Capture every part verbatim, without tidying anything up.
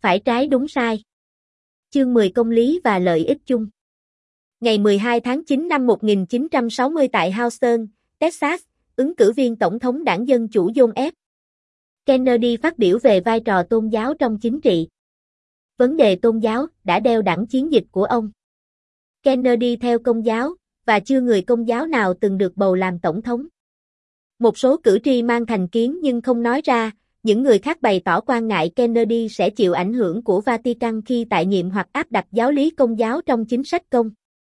phải trái đúng sai. Chương mười Công lý và lợi ích chung. Ngày mười hai tháng chín năm một nghìn chín trăm sáu mươi tại Houston, Texas, ứng cử viên tổng thống đảng Dân Chủ John F. Kennedy phát biểu về vai trò tôn giáo trong chính trị. Vấn đề tôn giáo đã đeo đẳng chiến dịch của ông. Kennedy theo Công giáo, và chưa người Công giáo nào từng được bầu làm tổng thống. Một số cử tri mang thành kiến nhưng không nói ra, những người khác bày tỏ quan ngại Kennedy sẽ chịu ảnh hưởng của Vatican khi tại nhiệm hoặc áp đặt giáo lý Công giáo trong chính sách công.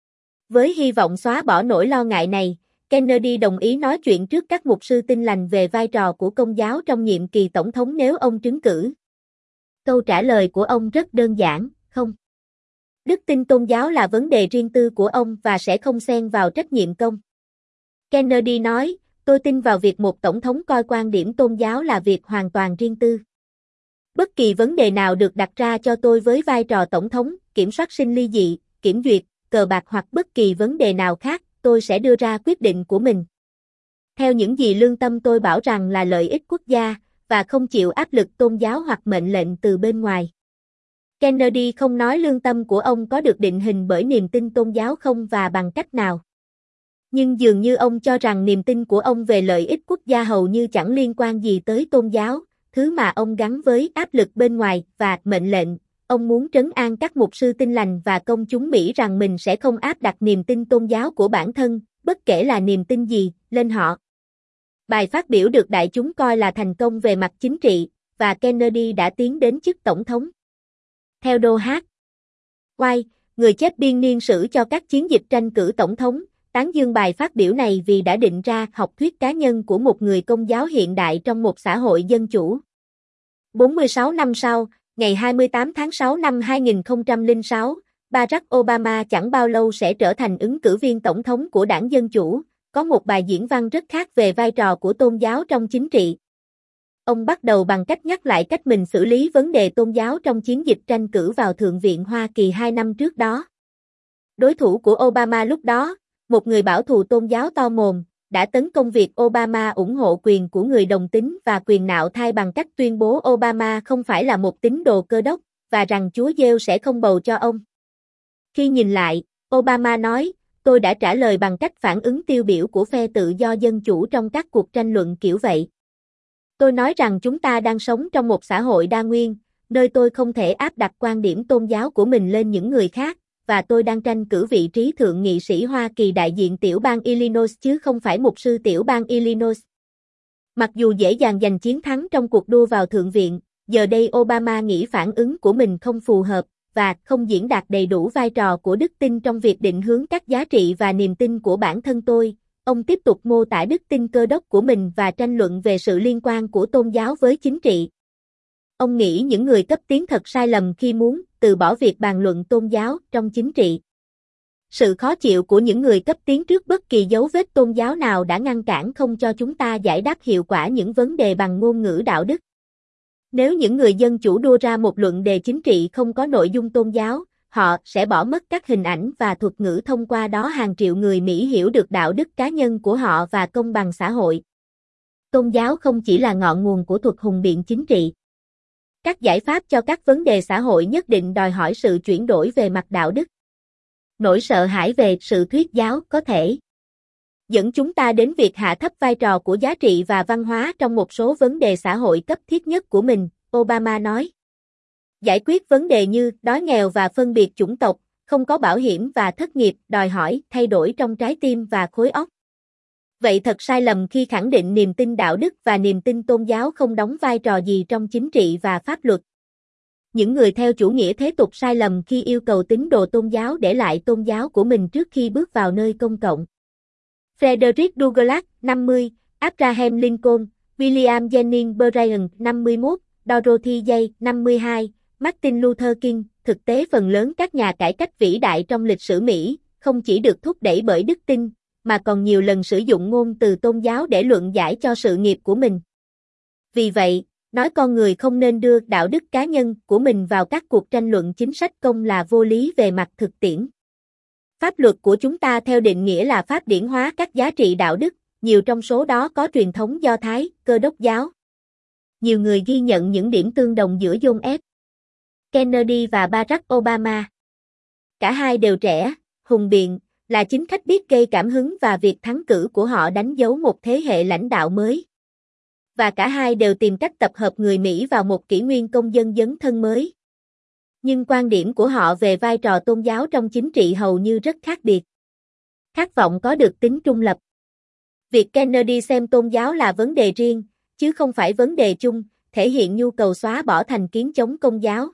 Với hy vọng xóa bỏ nỗi lo ngại này, Kennedy đồng ý nói chuyện trước các mục sư Tin lành về vai trò của Công giáo trong nhiệm kỳ tổng thống nếu ông trúng cử. Câu trả lời của ông rất đơn giản, không. Đức tin tôn giáo là vấn đề riêng tư của ông và sẽ không xen vào trách nhiệm công. Kennedy nói, tôi tin vào việc một tổng thống coi quan điểm tôn giáo là việc hoàn toàn riêng tư. Bất kỳ vấn đề nào được đặt ra cho tôi với vai trò tổng thống, kiểm soát sinh ly dị, kiểm duyệt, cờ bạc hoặc bất kỳ vấn đề nào khác, tôi sẽ đưa ra quyết định của mình. Theo những gì lương tâm tôi bảo rằng là lợi ích quốc gia, và không chịu áp lực tôn giáo hoặc mệnh lệnh từ bên ngoài. Kennedy không nói lương tâm của ông có được định hình bởi niềm tin tôn giáo không và bằng cách nào. Nhưng dường như ông cho rằng niềm tin của ông về lợi ích quốc gia hầu như chẳng liên quan gì tới tôn giáo, thứ mà ông gắn với áp lực bên ngoài và mệnh lệnh. Ông muốn trấn an các mục sư Tin lành và công chúng Mỹ rằng mình sẽ không áp đặt niềm tin tôn giáo của bản thân, bất kể là niềm tin gì, lên họ. Bài phát biểu được đại chúng coi là thành công về mặt chính trị, và Kennedy đã tiến đến chức tổng thống. Theo Đô Hát White, người chép biên niên sử cho các chiến dịch tranh cử tổng thống, tán dương bài phát biểu này vì đã định ra học thuyết cá nhân của một người Công giáo hiện đại trong một xã hội dân chủ. bốn mươi sáu năm sau, ngày hai mươi tám tháng sáu năm hai nghìn không trăm lẻ sáu, Barack Obama chẳng bao lâu sẽ trở thành ứng cử viên tổng thống của đảng Dân Chủ, có một bài diễn văn rất khác về vai trò của tôn giáo trong chính trị. Ông bắt đầu bằng cách nhắc lại cách mình xử lý vấn đề tôn giáo trong chiến dịch tranh cử vào Thượng viện Hoa Kỳ hai năm trước đó. Đối thủ của Obama lúc đó, một người bảo thù tôn giáo to mồm, đã tấn công việc Obama ủng hộ quyền của người đồng tính và quyền nạo thai bằng cách tuyên bố Obama không phải là một tín đồ Cơ đốc, và rằng Chúa Giêsu sẽ không bầu cho ông. Khi nhìn lại, Obama nói, tôi đã trả lời bằng cách phản ứng tiêu biểu của phe tự do dân chủ trong các cuộc tranh luận kiểu vậy. Tôi nói rằng chúng ta đang sống trong một xã hội đa nguyên, nơi tôi không thể áp đặt quan điểm tôn giáo của mình lên những người khác, và tôi đang tranh cử vị trí thượng nghị sĩ Hoa Kỳ đại diện tiểu bang Illinois chứ không phải mục sư tiểu bang Illinois. Mặc dù dễ dàng giành chiến thắng trong cuộc đua vào Thượng viện, giờ đây Obama nghĩ phản ứng của mình không phù hợp, và không diễn đạt đầy đủ vai trò của đức tin trong việc định hướng các giá trị và niềm tin của bản thân tôi. Ông tiếp tục mô tả đức tin Cơ đốc của mình và tranh luận về sự liên quan của tôn giáo với chính trị. Ông nghĩ những người cấp tiến thật sai lầm khi muốn từ bỏ việc bàn luận tôn giáo trong chính trị. Sự khó chịu của những người cấp tiến trước bất kỳ dấu vết tôn giáo nào đã ngăn cản không cho chúng ta giải đáp hiệu quả những vấn đề bằng ngôn ngữ đạo đức. Nếu những người dân chủ đưa ra một luận đề chính trị không có nội dung tôn giáo, họ sẽ bỏ mất các hình ảnh và thuật ngữ thông qua đó hàng triệu người Mỹ hiểu được đạo đức cá nhân của họ và công bằng xã hội. Tôn giáo không chỉ là ngọn nguồn của thuật hùng biện chính trị. Các giải pháp cho các vấn đề xã hội nhất định đòi hỏi sự chuyển đổi về mặt đạo đức. Nỗi sợ hãi về sự thuyết giáo có thể dẫn chúng ta đến việc hạ thấp vai trò của giá trị và văn hóa trong một số vấn đề xã hội cấp thiết nhất của mình, Obama nói. Giải quyết vấn đề như đói nghèo và phân biệt chủng tộc, không có bảo hiểm và thất nghiệp đòi hỏi thay đổi trong trái tim và khối óc. Vậy thật sai lầm khi khẳng định niềm tin đạo đức và niềm tin tôn giáo không đóng vai trò gì trong chính trị và pháp luật. Những người theo chủ nghĩa thế tục sai lầm khi yêu cầu tín đồ tôn giáo để lại tôn giáo của mình trước khi bước vào nơi công cộng. Frederick Douglass, năm mươi, Abraham Lincoln, William Jennings Bryan, năm mươi mốt, Dorothy Day, năm mươi hai, Martin Luther King. Thực tế phần lớn các nhà cải cách vĩ đại trong lịch sử Mỹ, không chỉ được thúc đẩy bởi đức tin, mà còn nhiều lần sử dụng ngôn từ tôn giáo để luận giải cho sự nghiệp của mình. Vì vậy, nói con người không nên đưa đạo đức cá nhân của mình vào các cuộc tranh luận chính sách công là vô lý về mặt thực tiễn. Pháp luật của chúng ta theo định nghĩa là pháp điển hóa các giá trị đạo đức, nhiều trong số đó có truyền thống Do Thái, Cơ đốc giáo. Nhiều người ghi nhận những điểm tương đồng giữa John F. Kennedy và Barack Obama. Cả hai đều trẻ, hùng biện, là chính khách biết gây cảm hứng và việc thắng cử của họ đánh dấu một thế hệ lãnh đạo mới. Và cả hai đều tìm cách tập hợp người Mỹ vào một kỷ nguyên công dân dấn thân mới. Nhưng quan điểm của họ về vai trò tôn giáo trong chính trị hầu như rất khác biệt. Khát vọng có được tính trung lập. Việc Kennedy xem tôn giáo là vấn đề riêng, chứ không phải vấn đề chung, thể hiện nhu cầu xóa bỏ thành kiến chống công giáo.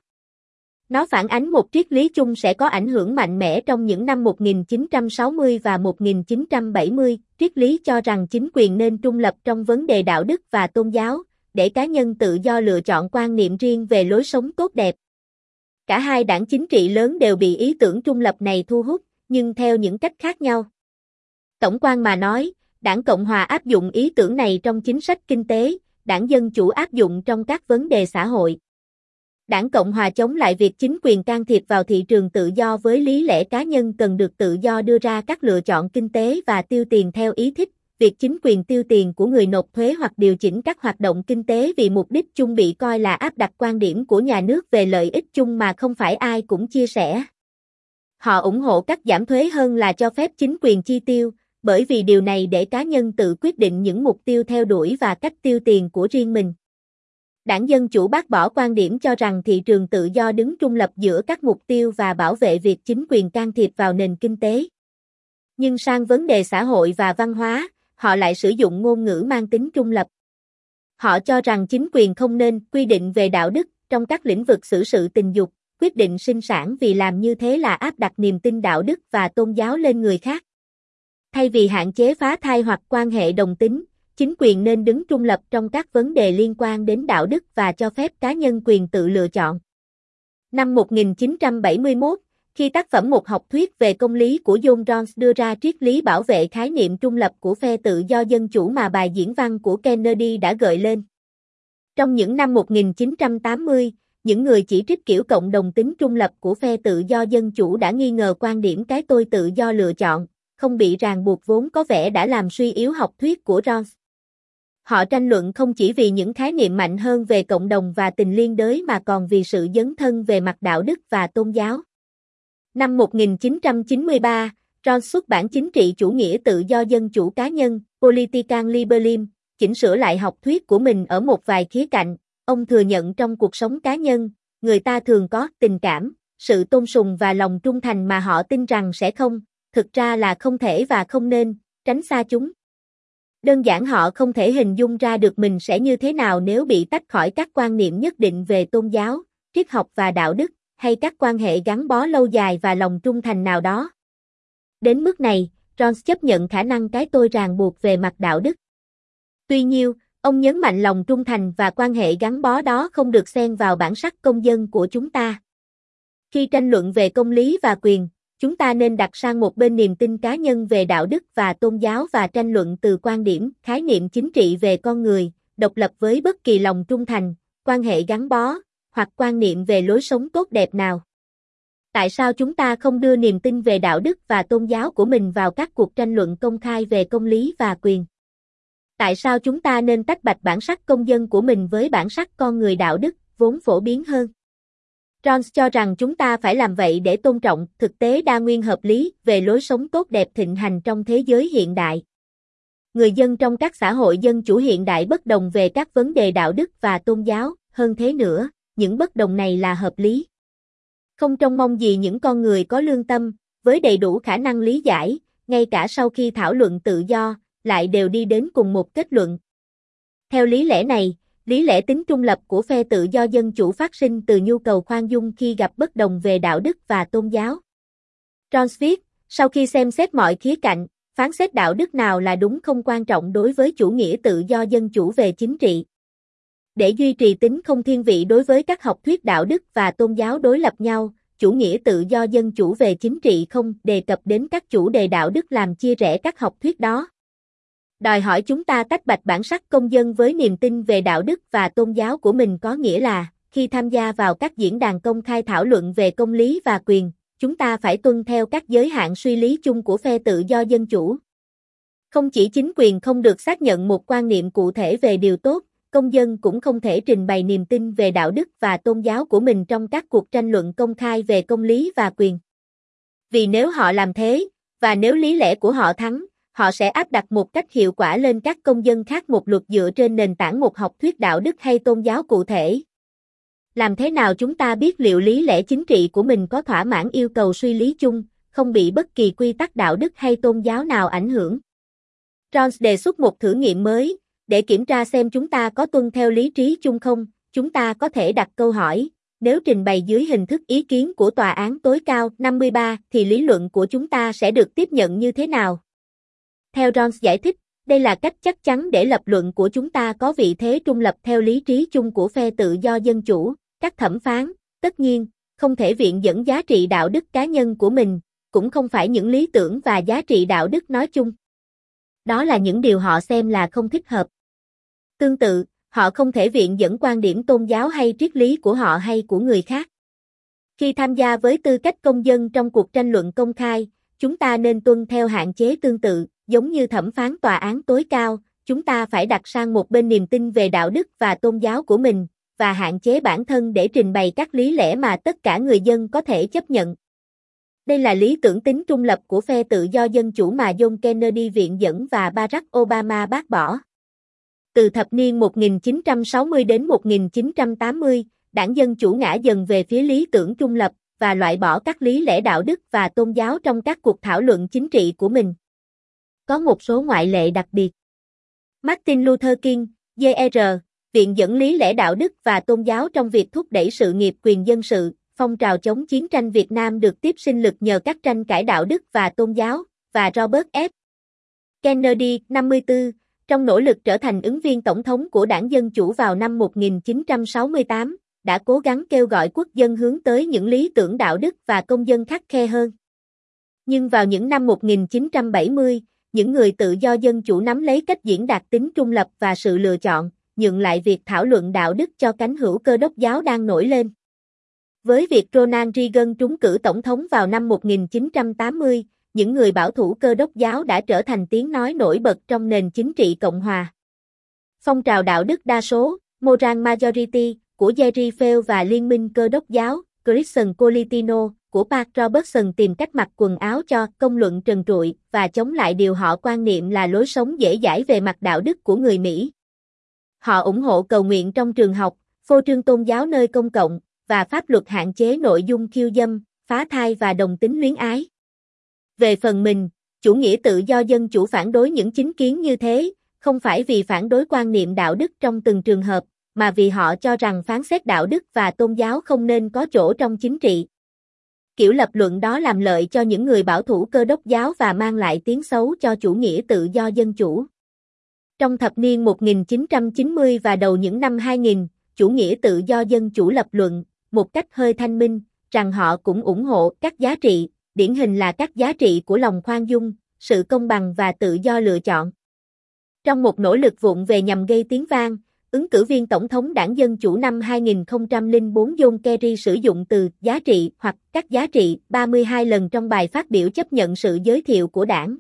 Nó phản ánh một triết lý chung sẽ có ảnh hưởng mạnh mẽ trong những năm một nghìn chín trăm sáu mươi và một nghìn chín trăm bảy mươi, triết lý cho rằng chính quyền nên trung lập trong vấn đề đạo đức và tôn giáo, để cá nhân tự do lựa chọn quan niệm riêng về lối sống tốt đẹp. Cả hai đảng chính trị lớn đều bị ý tưởng trung lập này thu hút, nhưng theo những cách khác nhau. Tổng quan mà nói, Đảng Cộng hòa áp dụng ý tưởng này trong chính sách kinh tế, Đảng Dân Chủ áp dụng trong các vấn đề xã hội. Đảng Cộng hòa chống lại việc chính quyền can thiệp vào thị trường tự do với lý lẽ cá nhân cần được tự do đưa ra các lựa chọn kinh tế và tiêu tiền theo ý thích. Việc chính quyền tiêu tiền của người nộp thuế hoặc điều chỉnh các hoạt động kinh tế vì mục đích chung bị coi là áp đặt quan điểm của nhà nước về lợi ích chung mà không phải ai cũng chia sẻ. Họ ủng hộ cắt giảm thuế hơn là cho phép chính quyền chi tiêu, bởi vì điều này để cá nhân tự quyết định những mục tiêu theo đuổi và cách tiêu tiền của riêng mình. Đảng Dân Chủ bác bỏ quan điểm cho rằng thị trường tự do đứng trung lập giữa các mục tiêu và bảo vệ việc chính quyền can thiệp vào nền kinh tế. Nhưng sang vấn đề xã hội và văn hóa, họ lại sử dụng ngôn ngữ mang tính trung lập. Họ cho rằng chính quyền không nên quy định về đạo đức trong các lĩnh vực xử sự tình dục, quyết định sinh sản vì làm như thế là áp đặt niềm tin đạo đức và tôn giáo lên người khác. Thay vì hạn chế phá thai hoặc quan hệ đồng tính, chính quyền nên đứng trung lập trong các vấn đề liên quan đến đạo đức và cho phép cá nhân quyền tự lựa chọn. Năm một nghìn chín trăm bảy mươi mốt, khi tác phẩm Một học thuyết về công lý của John Rawls đưa ra triết lý bảo vệ khái niệm trung lập của phe tự do dân chủ mà bài diễn văn của Kennedy đã gợi lên. Trong những năm một nghìn chín trăm tám mươi, những người chỉ trích kiểu cộng đồng tính trung lập của phe tự do dân chủ đã nghi ngờ quan điểm cái tôi tự do lựa chọn, không bị ràng buộc vốn có vẻ đã làm suy yếu học thuyết của Rawls. Họ tranh luận không chỉ vì những khái niệm mạnh hơn về cộng đồng và tình liên đới mà còn vì sự dấn thân về mặt đạo đức và tôn giáo. Năm một nghìn chín trăm chín mươi ba, Rawls xuất bản chính trị chủ nghĩa tự do dân chủ cá nhân, Political Liberalism, chỉnh sửa lại học thuyết của mình ở một vài khía cạnh. Ông thừa nhận trong cuộc sống cá nhân, người ta thường có tình cảm, sự tôn sùng và lòng trung thành mà họ tin rằng sẽ không, thực ra là không thể và không nên, tránh xa chúng. Đơn giản họ không thể hình dung ra được mình sẽ như thế nào nếu bị tách khỏi các quan niệm nhất định về tôn giáo, triết học và đạo đức, hay các quan hệ gắn bó lâu dài và lòng trung thành nào đó. Đến mức này, Rawls chấp nhận khả năng cái tôi ràng buộc về mặt đạo đức. Tuy nhiên, ông nhấn mạnh lòng trung thành và quan hệ gắn bó đó không được xen vào bản sắc công dân của chúng ta. Khi tranh luận về công lý và quyền, chúng ta nên đặt sang một bên niềm tin cá nhân về đạo đức và tôn giáo và tranh luận từ quan điểm, khái niệm chính trị về con người, độc lập với bất kỳ lòng trung thành, quan hệ gắn bó, hoặc quan niệm về lối sống tốt đẹp nào. Tại sao chúng ta không đưa niềm tin về đạo đức và tôn giáo của mình vào các cuộc tranh luận công khai về công lý và quyền? Tại sao chúng ta nên tách bạch bản sắc công dân của mình với bản sắc con người đạo đức, vốn phổ biến hơn? Rawls cho rằng chúng ta phải làm vậy để tôn trọng thực tế đa nguyên hợp lý về lối sống tốt đẹp thịnh hành trong thế giới hiện đại. Người dân trong các xã hội dân chủ hiện đại bất đồng về các vấn đề đạo đức và tôn giáo, hơn thế nữa, những bất đồng này là hợp lý. Không trông mong gì những con người có lương tâm, với đầy đủ khả năng lý giải, ngay cả sau khi thảo luận tự do, lại đều đi đến cùng một kết luận. Theo lý lẽ này, lý lẽ tính trung lập của phe tự do dân chủ phát sinh từ nhu cầu khoan dung khi gặp bất đồng về đạo đức và tôn giáo. Rawls viết, sau khi xem xét mọi khía cạnh, phán xét đạo đức nào là đúng không quan trọng đối với chủ nghĩa tự do dân chủ về chính trị. Để duy trì tính không thiên vị đối với các học thuyết đạo đức và tôn giáo đối lập nhau, chủ nghĩa tự do dân chủ về chính trị không đề cập đến các chủ đề đạo đức làm chia rẽ các học thuyết đó. Đòi hỏi chúng ta tách bạch bản sắc công dân với niềm tin về đạo đức và tôn giáo của mình có nghĩa là, khi tham gia vào các diễn đàn công khai thảo luận về công lý và quyền, chúng ta phải tuân theo các giới hạn suy lý chung của phe tự do dân chủ. Không chỉ chính quyền không được xác nhận một quan niệm cụ thể về điều tốt, công dân cũng không thể trình bày niềm tin về đạo đức và tôn giáo của mình trong các cuộc tranh luận công khai về công lý và quyền. Vì nếu họ làm thế, và nếu lý lẽ của họ thắng, họ sẽ áp đặt một cách hiệu quả lên các công dân khác một luật dựa trên nền tảng một học thuyết đạo đức hay tôn giáo cụ thể. Làm thế nào chúng ta biết liệu lý lẽ chính trị của mình có thỏa mãn yêu cầu suy lý chung, không bị bất kỳ quy tắc đạo đức hay tôn giáo nào ảnh hưởng? Jones đề xuất một thử nghiệm mới, để kiểm tra xem chúng ta có tuân theo lý trí chung không. Chúng ta có thể đặt câu hỏi, nếu trình bày dưới hình thức ý kiến của tòa án tối cao năm mươi ba thì lý luận của chúng ta sẽ được tiếp nhận như thế nào? Theo Jones giải thích, đây là cách chắc chắn để lập luận của chúng ta có vị thế trung lập theo lý trí chung của phe tự do dân chủ. Các thẩm phán, tất nhiên, không thể viện dẫn giá trị đạo đức cá nhân của mình, cũng không phải những lý tưởng và giá trị đạo đức nói chung. Đó là những điều họ xem là không thích hợp. Tương tự, họ không thể viện dẫn quan điểm tôn giáo hay triết lý của họ hay của người khác. Khi tham gia với tư cách công dân trong cuộc tranh luận công khai, chúng ta nên tuân theo hạn chế tương tự, giống như thẩm phán tòa án tối cao, chúng ta phải đặt sang một bên niềm tin về đạo đức và tôn giáo của mình, và hạn chế bản thân để trình bày các lý lẽ mà tất cả người dân có thể chấp nhận. Đây là lý tưởng tính trung lập của phe tự do dân chủ mà John Kennedy viện dẫn và Barack Obama bác bỏ. Từ thập niên một nghìn chín trăm sáu mươi đến một nghìn chín trăm tám mươi, đảng Dân Chủ ngã dần về phía lý tưởng trung lập và loại bỏ các lý lẽ đạo đức và tôn giáo trong các cuộc thảo luận chính trị của mình. Có một số ngoại lệ đặc biệt. Martin Luther King, junior, viện dẫn lý lẽ đạo đức và tôn giáo trong việc thúc đẩy sự nghiệp quyền dân sự. Phong trào chống chiến tranh Việt Nam được tiếp sinh lực nhờ các tranh cãi đạo đức và tôn giáo, và Robert F. Kennedy, năm mươi tư, trong nỗ lực trở thành ứng viên tổng thống của đảng Dân Chủ vào năm một nghìn chín trăm sáu mươi tám, đã cố gắng kêu gọi quốc dân hướng tới những lý tưởng đạo đức và công dân khắt khe hơn. Nhưng vào những năm một nghìn chín trăm bảy mươi, những người tự do dân chủ nắm lấy cách diễn đạt tính trung lập và sự lựa chọn, nhượng lại việc thảo luận đạo đức cho cánh hữu Cơ đốc giáo đang nổi lên. Với việc Ronald Reagan trúng cử tổng thống vào năm một nghìn chín trăm tám mươi, những người bảo thủ Cơ đốc giáo đã trở thành tiếng nói nổi bật trong nền chính trị Cộng hòa. Phong trào đạo đức đa số, Moral Majority, của Jerry Feld và Liên minh Cơ đốc giáo, Christian Politino, của Pat Robertson tìm cách mặc quần áo cho công luận trần trụi và chống lại điều họ quan niệm là lối sống dễ dãi về mặt đạo đức của người Mỹ. Họ ủng hộ cầu nguyện trong trường học, phô trương tôn giáo nơi công cộng, và pháp luật hạn chế nội dung khiêu dâm, phá thai và đồng tính luyến ái. Về phần mình, chủ nghĩa tự do dân chủ phản đối những chính kiến như thế, không phải vì phản đối quan niệm đạo đức trong từng trường hợp, mà vì họ cho rằng phán xét đạo đức và tôn giáo không nên có chỗ trong chính trị. Kiểu lập luận đó làm lợi cho những người bảo thủ Cơ đốc giáo và mang lại tiếng xấu cho chủ nghĩa tự do dân chủ. Trong thập niên một nghìn chín trăm chín mươi và đầu những năm hai nghìn, chủ nghĩa tự do dân chủ lập luận, một cách hơi thanh minh, rằng họ cũng ủng hộ các giá trị, điển hình là các giá trị của lòng khoan dung, sự công bằng và tự do lựa chọn. Trong một nỗ lực vụng về nhằm gây tiếng vang, ứng cử viên tổng thống đảng Dân Chủ năm hai nghìn không trăm lẻ bốn John Kerry sử dụng từ giá trị hoặc các giá trị ba mươi hai lần trong bài phát biểu chấp nhận sự giới thiệu của đảng.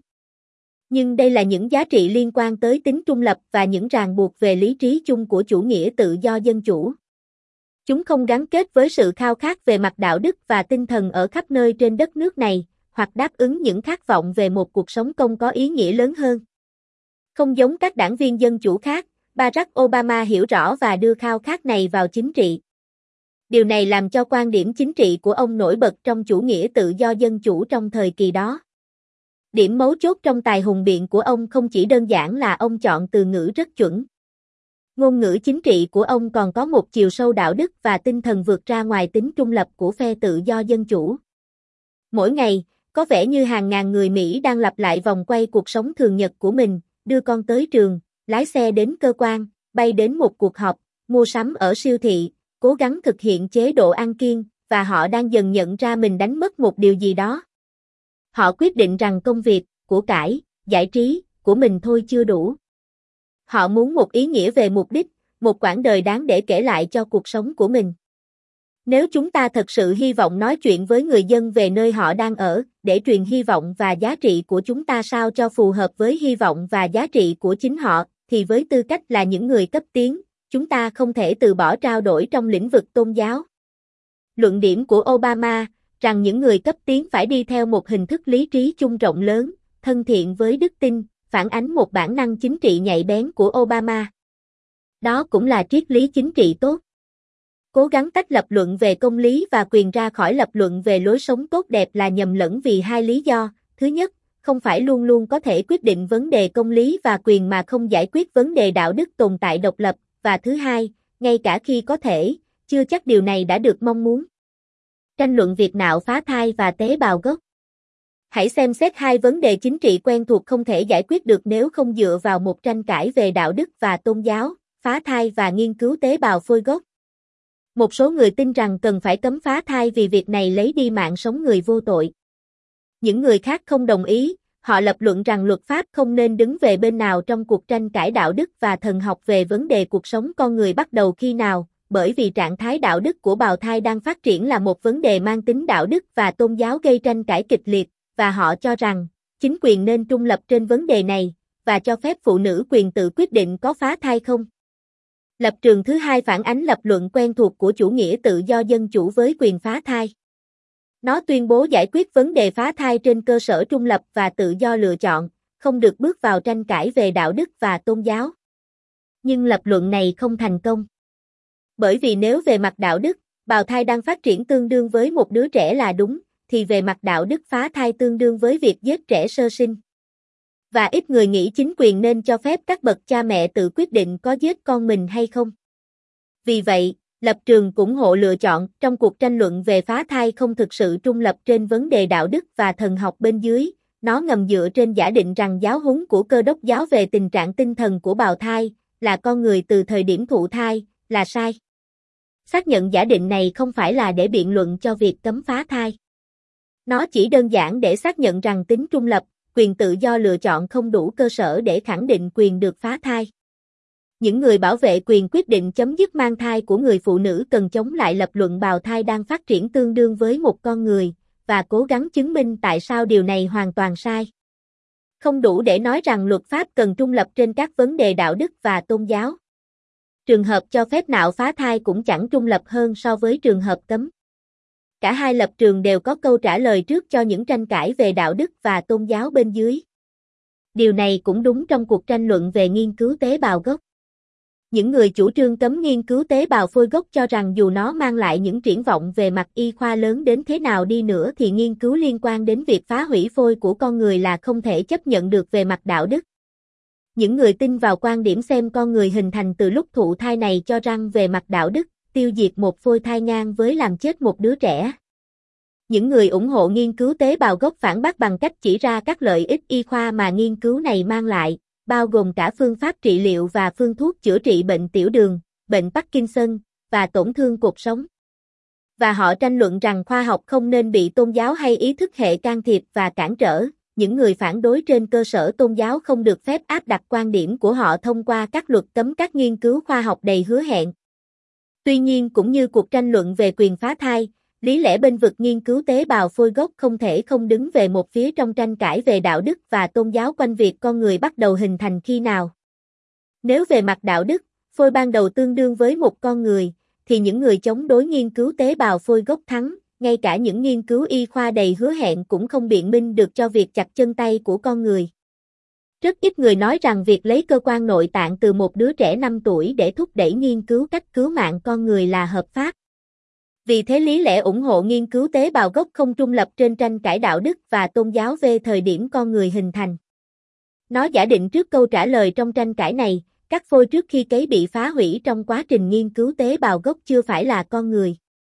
Nhưng đây là những giá trị liên quan tới tính trung lập và những ràng buộc về lý trí chung của chủ nghĩa tự do dân chủ. Chúng không gắn kết với sự khao khát về mặt đạo đức và tinh thần ở khắp nơi trên đất nước này, hoặc đáp ứng những khát vọng về một cuộc sống công có ý nghĩa lớn hơn. Không giống các đảng viên dân chủ khác, Barack Obama hiểu rõ và đưa khao khát này vào chính trị. Điều này làm cho quan điểm chính trị của ông nổi bật trong chủ nghĩa tự do dân chủ trong thời kỳ đó. Điểm mấu chốt trong tài hùng biện của ông không chỉ đơn giản là ông chọn từ ngữ rất chuẩn. Ngôn ngữ chính trị của ông còn có một chiều sâu đạo đức và tinh thần vượt ra ngoài tính trung lập của phe tự do dân chủ. Mỗi ngày, có vẻ như hàng ngàn người Mỹ đang lặp lại vòng quay cuộc sống thường nhật của mình, đưa con tới trường, lái xe đến cơ quan, bay đến một cuộc họp, mua sắm ở siêu thị, cố gắng thực hiện chế độ ăn kiêng, và họ đang dần nhận ra mình đánh mất một điều gì đó. Họ quyết định rằng công việc, của cải, giải trí, của mình thôi chưa đủ. Họ muốn một ý nghĩa về mục đích, một quãng đời đáng để kể lại cho cuộc sống của mình. Nếu chúng ta thật sự hy vọng nói chuyện với người dân về nơi họ đang ở, để truyền hy vọng và giá trị của chúng ta sao cho phù hợp với hy vọng và giá trị của chính họ, thì với tư cách là những người cấp tiến, chúng ta không thể từ bỏ trao đổi trong lĩnh vực tôn giáo. Luận điểm của Obama, rằng những người cấp tiến phải đi theo một hình thức lý trí chung rộng lớn, thân thiện với đức tin, phản ánh một bản năng chính trị nhạy bén của Obama. Đó cũng là triết lý chính trị tốt. Cố gắng tách lập luận về công lý và quyền ra khỏi lập luận về lối sống tốt đẹp là nhầm lẫn vì hai lý do. Thứ nhất, không phải luôn luôn có thể quyết định vấn đề công lý và quyền mà không giải quyết vấn đề đạo đức tồn tại độc lập, và thứ hai, ngay cả khi có thể, chưa chắc điều này đã được mong muốn. Tranh luận việc nạo phá thai và tế bào gốc. Hãy xem xét hai vấn đề chính trị quen thuộc không thể giải quyết được nếu không dựa vào một tranh cãi về đạo đức và tôn giáo, phá thai và nghiên cứu tế bào phôi gốc. Một số người tin rằng cần phải cấm phá thai vì việc này lấy đi mạng sống người vô tội. Những người khác không đồng ý, họ lập luận rằng luật pháp không nên đứng về bên nào trong cuộc tranh cãi đạo đức và thần học về vấn đề cuộc sống con người bắt đầu khi nào, bởi vì trạng thái đạo đức của bào thai đang phát triển là một vấn đề mang tính đạo đức và tôn giáo gây tranh cãi kịch liệt, và họ cho rằng, chính quyền nên trung lập trên vấn đề này, và cho phép phụ nữ quyền tự quyết định có phá thai không. Lập trường thứ hai phản ánh lập luận quen thuộc của chủ nghĩa tự do dân chủ với quyền phá thai. Nó tuyên bố giải quyết vấn đề phá thai trên cơ sở trung lập và tự do lựa chọn, không được bước vào tranh cãi về đạo đức và tôn giáo. Nhưng lập luận này không thành công. Bởi vì nếu về mặt đạo đức, bào thai đang phát triển tương đương với một đứa trẻ là đúng, thì về mặt đạo đức phá thai tương đương với việc giết trẻ sơ sinh. Và ít người nghĩ chính quyền nên cho phép các bậc cha mẹ tự quyết định có giết con mình hay không. Vì vậy, lập trường ủng hộ lựa chọn trong cuộc tranh luận về phá thai không thực sự trung lập trên vấn đề đạo đức và thần học bên dưới, nó ngầm dựa trên giả định rằng giáo huấn của Cơ đốc giáo về tình trạng tinh thần của bào thai, là con người từ thời điểm thụ thai, là sai. Xác nhận giả định này không phải là để biện luận cho việc cấm phá thai. Nó chỉ đơn giản để xác nhận rằng tính trung lập, quyền tự do lựa chọn không đủ cơ sở để khẳng định quyền được phá thai. Những người bảo vệ quyền quyết định chấm dứt mang thai của người phụ nữ cần chống lại lập luận bào thai đang phát triển tương đương với một con người, và cố gắng chứng minh tại sao điều này hoàn toàn sai. Không đủ để nói rằng luật pháp cần trung lập trên các vấn đề đạo đức và tôn giáo. Trường hợp cho phép nạo phá thai cũng chẳng trung lập hơn so với trường hợp cấm. Cả hai lập trường đều có câu trả lời trước cho những tranh cãi về đạo đức và tôn giáo bên dưới. Điều này cũng đúng trong cuộc tranh luận về nghiên cứu tế bào gốc. Những người chủ trương cấm nghiên cứu tế bào phôi gốc cho rằng dù nó mang lại những triển vọng về mặt y khoa lớn đến thế nào đi nữa thì nghiên cứu liên quan đến việc phá hủy phôi của con người là không thể chấp nhận được về mặt đạo đức. Những người tin vào quan điểm xem con người hình thành từ lúc thụ thai này cho rằng về mặt đạo đức, tiêu diệt một phôi thai ngang với làm chết một đứa trẻ. Những người ủng hộ nghiên cứu tế bào gốc phản bác bằng cách chỉ ra các lợi ích y khoa mà nghiên cứu này mang lại, bao gồm cả phương pháp trị liệu và phương thuốc chữa trị bệnh tiểu đường, bệnh Parkinson, và tổn thương cột sống. Và họ tranh luận rằng khoa học không nên bị tôn giáo hay ý thức hệ can thiệp và cản trở. Những người phản đối trên cơ sở tôn giáo không được phép áp đặt quan điểm của họ thông qua các luật cấm các nghiên cứu khoa học đầy hứa hẹn. Tuy nhiên cũng như cuộc tranh luận về quyền phá thai, lý lẽ bênh vực nghiên cứu tế bào phôi gốc không thể không đứng về một phía trong tranh cãi về đạo đức và tôn giáo quanh việc con người bắt đầu hình thành khi nào. Nếu về mặt đạo đức, phôi ban đầu tương đương với một con người, thì những người chống đối nghiên cứu tế bào phôi gốc thắng, ngay cả những nghiên cứu y khoa đầy hứa hẹn cũng không biện minh được cho việc chặt chân tay của con người. Rất ít người nói rằng việc lấy cơ quan nội tạng từ một đứa trẻ năm tuổi để thúc đẩy nghiên cứu cách cứu mạng con người là hợp pháp. Vì thế lý lẽ ủng hộ nghiên cứu tế bào gốc không trung lập trên tranh cãi đạo đức và tôn giáo về thời điểm con người hình thành. Nó giả định trước câu trả lời trong tranh cãi này, các phôi trước khi cấy bị phá hủy trong quá trình nghiên cứu tế bào gốc chưa phải là con người.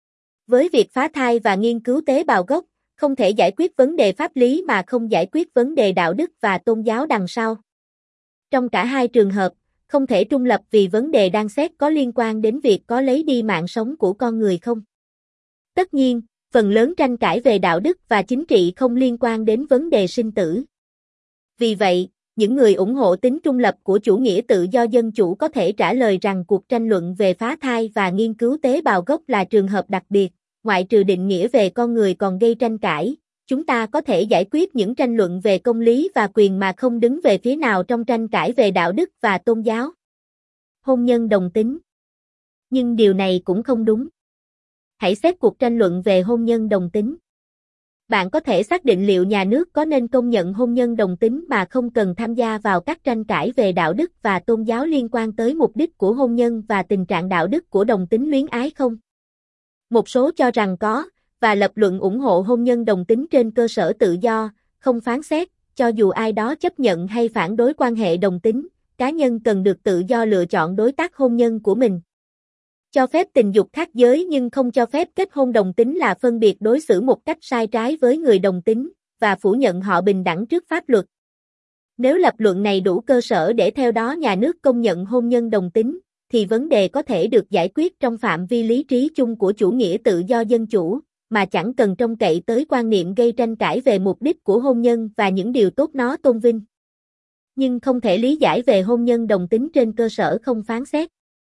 Với việc phá thai và nghiên cứu tế bào gốc, không thể giải quyết vấn đề pháp lý mà không giải quyết vấn đề đạo đức và tôn giáo đằng sau. Trong cả hai trường hợp, không thể trung lập vì vấn đề đang xét có liên quan đến việc có lấy đi mạng sống của con người không. Tất nhiên, phần lớn tranh cãi về đạo đức và chính trị không liên quan đến vấn đề sinh tử. Vì vậy, những người ủng hộ tính trung lập của chủ nghĩa tự do dân chủ có thể trả lời rằng cuộc tranh luận về phá thai và nghiên cứu tế bào gốc là trường hợp đặc biệt, ngoại trừ định nghĩa về con người còn gây tranh cãi, chúng ta có thể giải quyết những tranh luận về công lý và quyền mà không đứng về phía nào trong tranh cãi về đạo đức và tôn giáo. Hôn nhân đồng tính. Nhưng điều này cũng không đúng. Hãy xét cuộc tranh luận về hôn nhân đồng tính. Bạn có thể xác định liệu nhà nước có nên công nhận hôn nhân đồng tính mà không cần tham gia vào các tranh cãi về đạo đức và tôn giáo liên quan tới mục đích của hôn nhân và tình trạng đạo đức của đồng tính luyến ái không? Một số cho rằng có, và lập luận ủng hộ hôn nhân đồng tính trên cơ sở tự do, không phán xét, cho dù ai đó chấp nhận hay phản đối quan hệ đồng tính, cá nhân cần được tự do lựa chọn đối tác hôn nhân của mình. Cho phép tình dục khác giới nhưng không cho phép kết hôn đồng tính là phân biệt đối xử một cách sai trái với người đồng tính, và phủ nhận họ bình đẳng trước pháp luật. Nếu lập luận này đủ cơ sở để theo đó nhà nước công nhận hôn nhân đồng tính, thì vấn đề có thể được giải quyết trong phạm vi lý trí chung của chủ nghĩa tự do dân chủ, mà chẳng cần trông cậy tới quan niệm gây tranh cãi về mục đích của hôn nhân và những điều tốt nó tôn vinh. Nhưng không thể lý giải về hôn nhân đồng tính trên cơ sở không phán xét.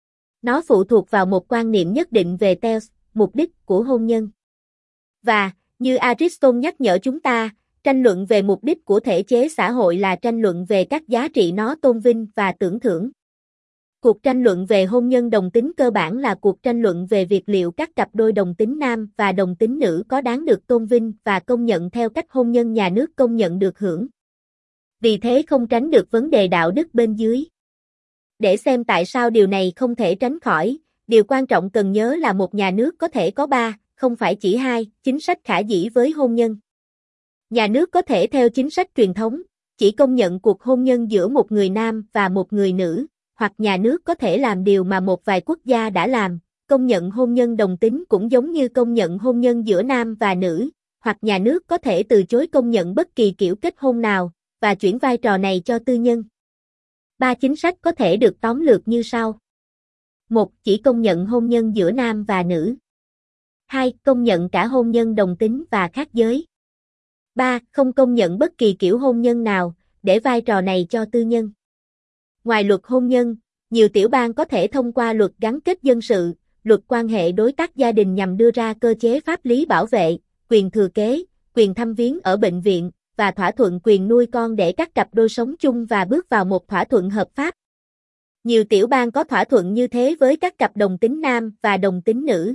Nó phụ thuộc vào một quan niệm nhất định về telos, mục đích của hôn nhân. Và, như Aristotle nhắc nhở chúng ta, tranh luận về mục đích của thể chế xã hội là tranh luận về các giá trị nó tôn vinh và tưởng thưởng. Cuộc tranh luận về hôn nhân đồng tính cơ bản là cuộc tranh luận về việc liệu các cặp đôi đồng tính nam và đồng tính nữ có đáng được tôn vinh và công nhận theo cách hôn nhân nhà nước công nhận được hưởng. Vì thế không tránh được vấn đề đạo đức bên dưới. Để xem tại sao điều này không thể tránh khỏi, điều quan trọng cần nhớ là một nhà nước có thể có ba, không phải chỉ hai, chính sách khả dĩ với hôn nhân. Nhà nước có thể theo chính sách truyền thống, chỉ công nhận cuộc hôn nhân giữa một người nam và một người nữ, hoặc nhà nước có thể làm điều mà một vài quốc gia đã làm, công nhận hôn nhân đồng tính cũng giống như công nhận hôn nhân giữa nam và nữ, hoặc nhà nước có thể từ chối công nhận bất kỳ kiểu kết hôn nào, và chuyển vai trò này cho tư nhân. Ba chính sách có thể được tóm lược như sau. một. Chỉ công nhận hôn nhân giữa nam và nữ. hai. Công nhận cả hôn nhân đồng tính và khác giới. ba. Không công nhận bất kỳ kiểu hôn nhân nào, để vai trò này cho tư nhân. Ngoài luật hôn nhân, nhiều tiểu bang có thể thông qua luật gắn kết dân sự, luật quan hệ đối tác gia đình nhằm đưa ra cơ chế pháp lý bảo vệ, quyền thừa kế, quyền thăm viếng ở bệnh viện, và thỏa thuận quyền nuôi con để các cặp đôi sống chung và bước vào một thỏa thuận hợp pháp. Nhiều tiểu bang có thỏa thuận như thế với các cặp đồng tính nam và đồng tính nữ.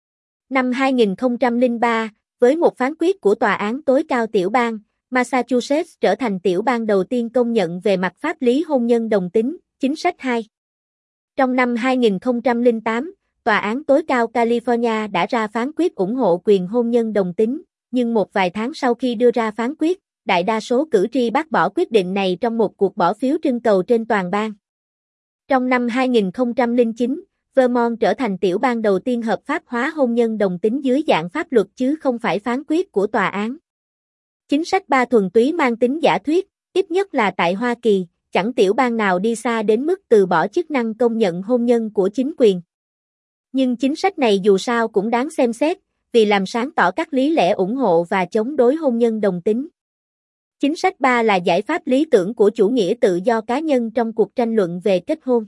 Năm hai nghìn không trăm lẻ ba, với một phán quyết của Tòa án tối cao tiểu bang, Massachusetts trở thành tiểu bang đầu tiên công nhận về mặt pháp lý hôn nhân đồng tính, chính sách hai. Trong năm hai nghìn không trăm lẻ tám, Tòa án tối cao California đã ra phán quyết ủng hộ quyền hôn nhân đồng tính, nhưng một vài tháng sau khi đưa ra phán quyết, đại đa số cử tri bác bỏ quyết định này trong một cuộc bỏ phiếu trưng cầu trên toàn bang. Trong năm hai nghìn không trăm lẻ chín, Vermont trở thành tiểu bang đầu tiên hợp pháp hóa hôn nhân đồng tính dưới dạng pháp luật chứ không phải phán quyết của tòa án. Chính sách ba thuần túy mang tính giả thuyết, ít nhất là tại Hoa Kỳ, chẳng tiểu bang nào đi xa đến mức từ bỏ chức năng công nhận hôn nhân của chính quyền. Nhưng chính sách này dù sao cũng đáng xem xét, vì làm sáng tỏ các lý lẽ ủng hộ và chống đối hôn nhân đồng tính. Chính sách ba là giải pháp lý tưởng của chủ nghĩa tự do cá nhân trong cuộc tranh luận về kết hôn.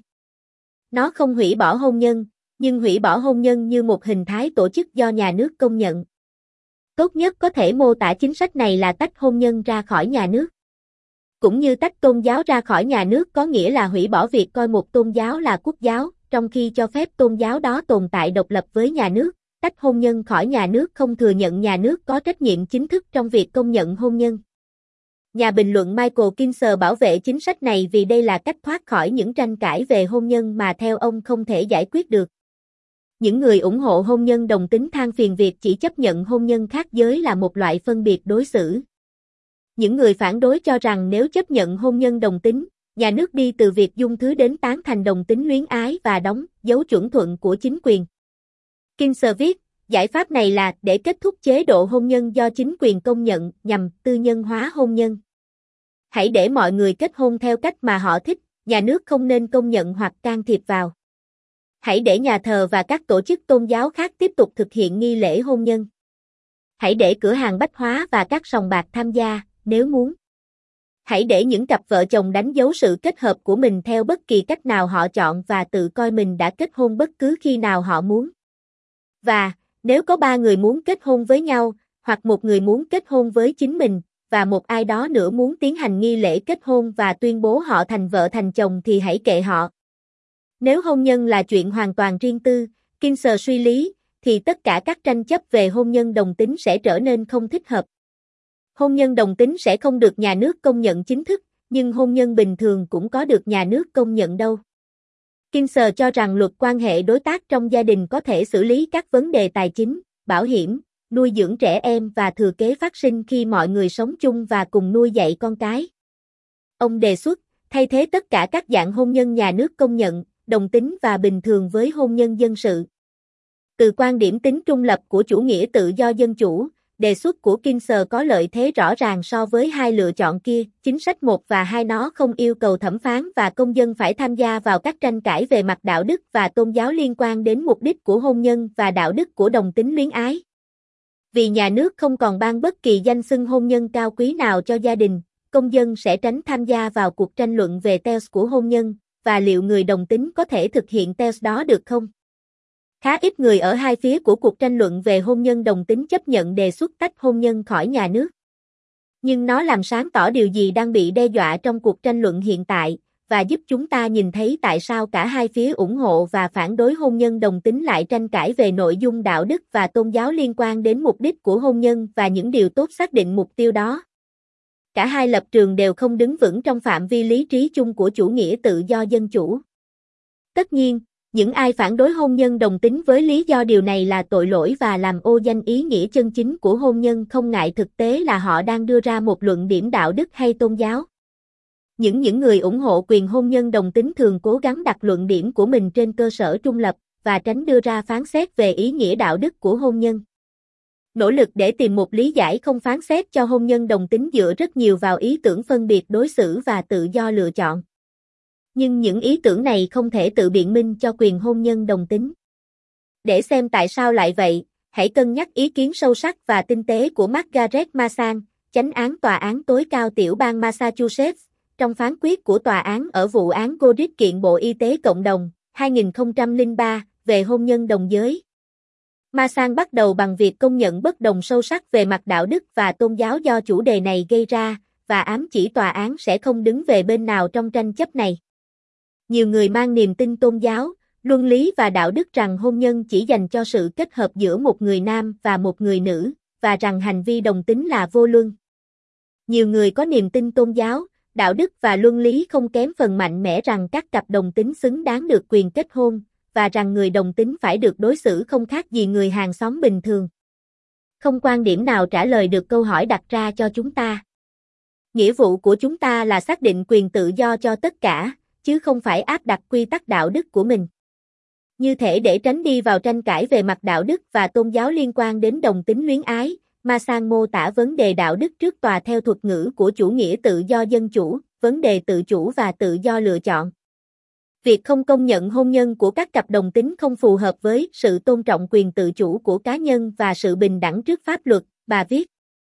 Nó không hủy bỏ hôn nhân, nhưng hủy bỏ hôn nhân như một hình thái tổ chức do nhà nước công nhận. Tốt nhất có thể mô tả chính sách này là tách hôn nhân ra khỏi nhà nước. Cũng như tách tôn giáo ra khỏi nhà nước có nghĩa là hủy bỏ việc coi một tôn giáo là quốc giáo, trong khi cho phép tôn giáo đó tồn tại độc lập với nhà nước. Tách hôn nhân khỏi nhà nước không thừa nhận nhà nước có trách nhiệm chính thức trong việc công nhận hôn nhân. Nhà bình luận Michael Kinzer bảo vệ chính sách này vì đây là cách thoát khỏi những tranh cãi về hôn nhân mà theo ông không thể giải quyết được. Những người ủng hộ hôn nhân đồng tính than phiền việc chỉ chấp nhận hôn nhân khác giới là một loại phân biệt đối xử. Những người phản đối cho rằng nếu chấp nhận hôn nhân đồng tính, nhà nước đi từ việc dung thứ đến tán thành đồng tính luyến ái và đóng dấu chuẩn thuận của chính quyền. Kinzer viết, giải pháp này là để kết thúc chế độ hôn nhân do chính quyền công nhận nhằm tư nhân hóa hôn nhân. Hãy để mọi người kết hôn theo cách mà họ thích, nhà nước không nên công nhận hoặc can thiệp vào. Hãy để nhà thờ và các tổ chức tôn giáo khác tiếp tục thực hiện nghi lễ hôn nhân. Hãy để cửa hàng bách hóa và các sòng bạc tham gia, nếu muốn. Hãy để những cặp vợ chồng đánh dấu sự kết hợp của mình theo bất kỳ cách nào họ chọn và tự coi mình đã kết hôn bất cứ khi nào họ muốn. Và, nếu có ba người muốn kết hôn với nhau, hoặc một người muốn kết hôn với chính mình, và một ai đó nữa muốn tiến hành nghi lễ kết hôn và tuyên bố họ thành vợ thành chồng thì hãy kệ họ. Nếu hôn nhân là chuyện hoàn toàn riêng tư, Kinsler suy lý, thì tất cả các tranh chấp về hôn nhân đồng tính sẽ trở nên không thích hợp. Hôn nhân đồng tính sẽ không được nhà nước công nhận chính thức, nhưng hôn nhân bình thường cũng có được nhà nước công nhận đâu. Kinsler cho rằng luật quan hệ đối tác trong gia đình có thể xử lý các vấn đề tài chính, bảo hiểm, nuôi dưỡng trẻ em và thừa kế phát sinh khi mọi người sống chung và cùng nuôi dạy con cái. Ông đề xuất, thay thế tất cả các dạng hôn nhân nhà nước công nhận, đồng tính và bình thường với hôn nhân dân sự. Từ quan điểm tính trung lập của chủ nghĩa tự do dân chủ, đề xuất của Kinsler có lợi thế rõ ràng so với hai lựa chọn kia. Chính sách một và hai nó không yêu cầu thẩm phán và công dân phải tham gia vào các tranh cãi về mặt đạo đức và tôn giáo liên quan đến mục đích của hôn nhân và đạo đức của đồng tính luyến ái. Vì nhà nước không còn ban bất kỳ danh xưng hôn nhân cao quý nào cho gia đình, công dân sẽ tránh tham gia vào cuộc tranh luận về teos của hôn nhân, và liệu người đồng tính có thể thực hiện teos đó được không? Khá ít người ở hai phía của cuộc tranh luận về hôn nhân đồng tính chấp nhận đề xuất tách hôn nhân khỏi nhà nước. Nhưng nó làm sáng tỏ điều gì đang bị đe dọa trong cuộc tranh luận hiện tại, và giúp chúng ta nhìn thấy tại sao cả hai phía ủng hộ và phản đối hôn nhân đồng tính lại tranh cãi về nội dung đạo đức và tôn giáo liên quan đến mục đích của hôn nhân và những điều tốt xác định mục tiêu đó. Cả hai lập trường đều không đứng vững trong phạm vi lý trí chung của chủ nghĩa tự do dân chủ. Tất nhiên, những ai phản đối hôn nhân đồng tính với lý do điều này là tội lỗi và làm ô danh ý nghĩa chân chính của hôn nhân không ngại thực tế là họ đang đưa ra một luận điểm đạo đức hay tôn giáo. Những những người ủng hộ quyền hôn nhân đồng tính thường cố gắng đặt luận điểm của mình trên cơ sở trung lập và tránh đưa ra phán xét về ý nghĩa đạo đức của hôn nhân. Nỗ lực để tìm một lý giải không phán xét cho hôn nhân đồng tính dựa rất nhiều vào ý tưởng phân biệt đối xử và tự do lựa chọn. Nhưng những ý tưởng này không thể tự biện minh cho quyền hôn nhân đồng tính. Để xem tại sao lại vậy, hãy cân nhắc ý kiến sâu sắc và tinh tế của Margaret Masan, chánh án tòa án tối cao tiểu bang Massachusetts, trong phán quyết của tòa án ở vụ án Gorsuch kiện Bộ Y tế Cộng đồng, hai nghìn không trăm lẻ ba, về hôn nhân đồng giới. Masan bắt đầu bằng việc công nhận bất đồng sâu sắc về mặt đạo đức và tôn giáo do chủ đề này gây ra, và ám chỉ tòa án sẽ không đứng về bên nào trong tranh chấp này. Nhiều người mang niềm tin tôn giáo, luân lý và đạo đức rằng hôn nhân chỉ dành cho sự kết hợp giữa một người nam và một người nữ, và rằng hành vi đồng tính là vô luân. Nhiều người có niềm tin tôn giáo, đạo đức và luân lý không kém phần mạnh mẽ rằng các cặp đồng tính xứng đáng được quyền kết hôn, và rằng người đồng tính phải được đối xử không khác gì người hàng xóm bình thường. Không quan điểm nào trả lời được câu hỏi đặt ra cho chúng ta. Nghĩa vụ của chúng ta là xác định quyền tự do cho tất cả, chứ không phải áp đặt quy tắc đạo đức của mình. Như thể để tránh đi vào tranh cãi về mặt đạo đức và tôn giáo liên quan đến đồng tính luyến ái, Masan mô tả vấn đề đạo đức trước tòa theo thuật ngữ của chủ nghĩa tự do dân chủ, vấn đề tự chủ và tự do lựa chọn. Việc không công nhận hôn nhân của các cặp đồng tính không phù hợp với sự tôn trọng quyền tự chủ của cá nhân và sự bình đẳng trước pháp luật, bà viết.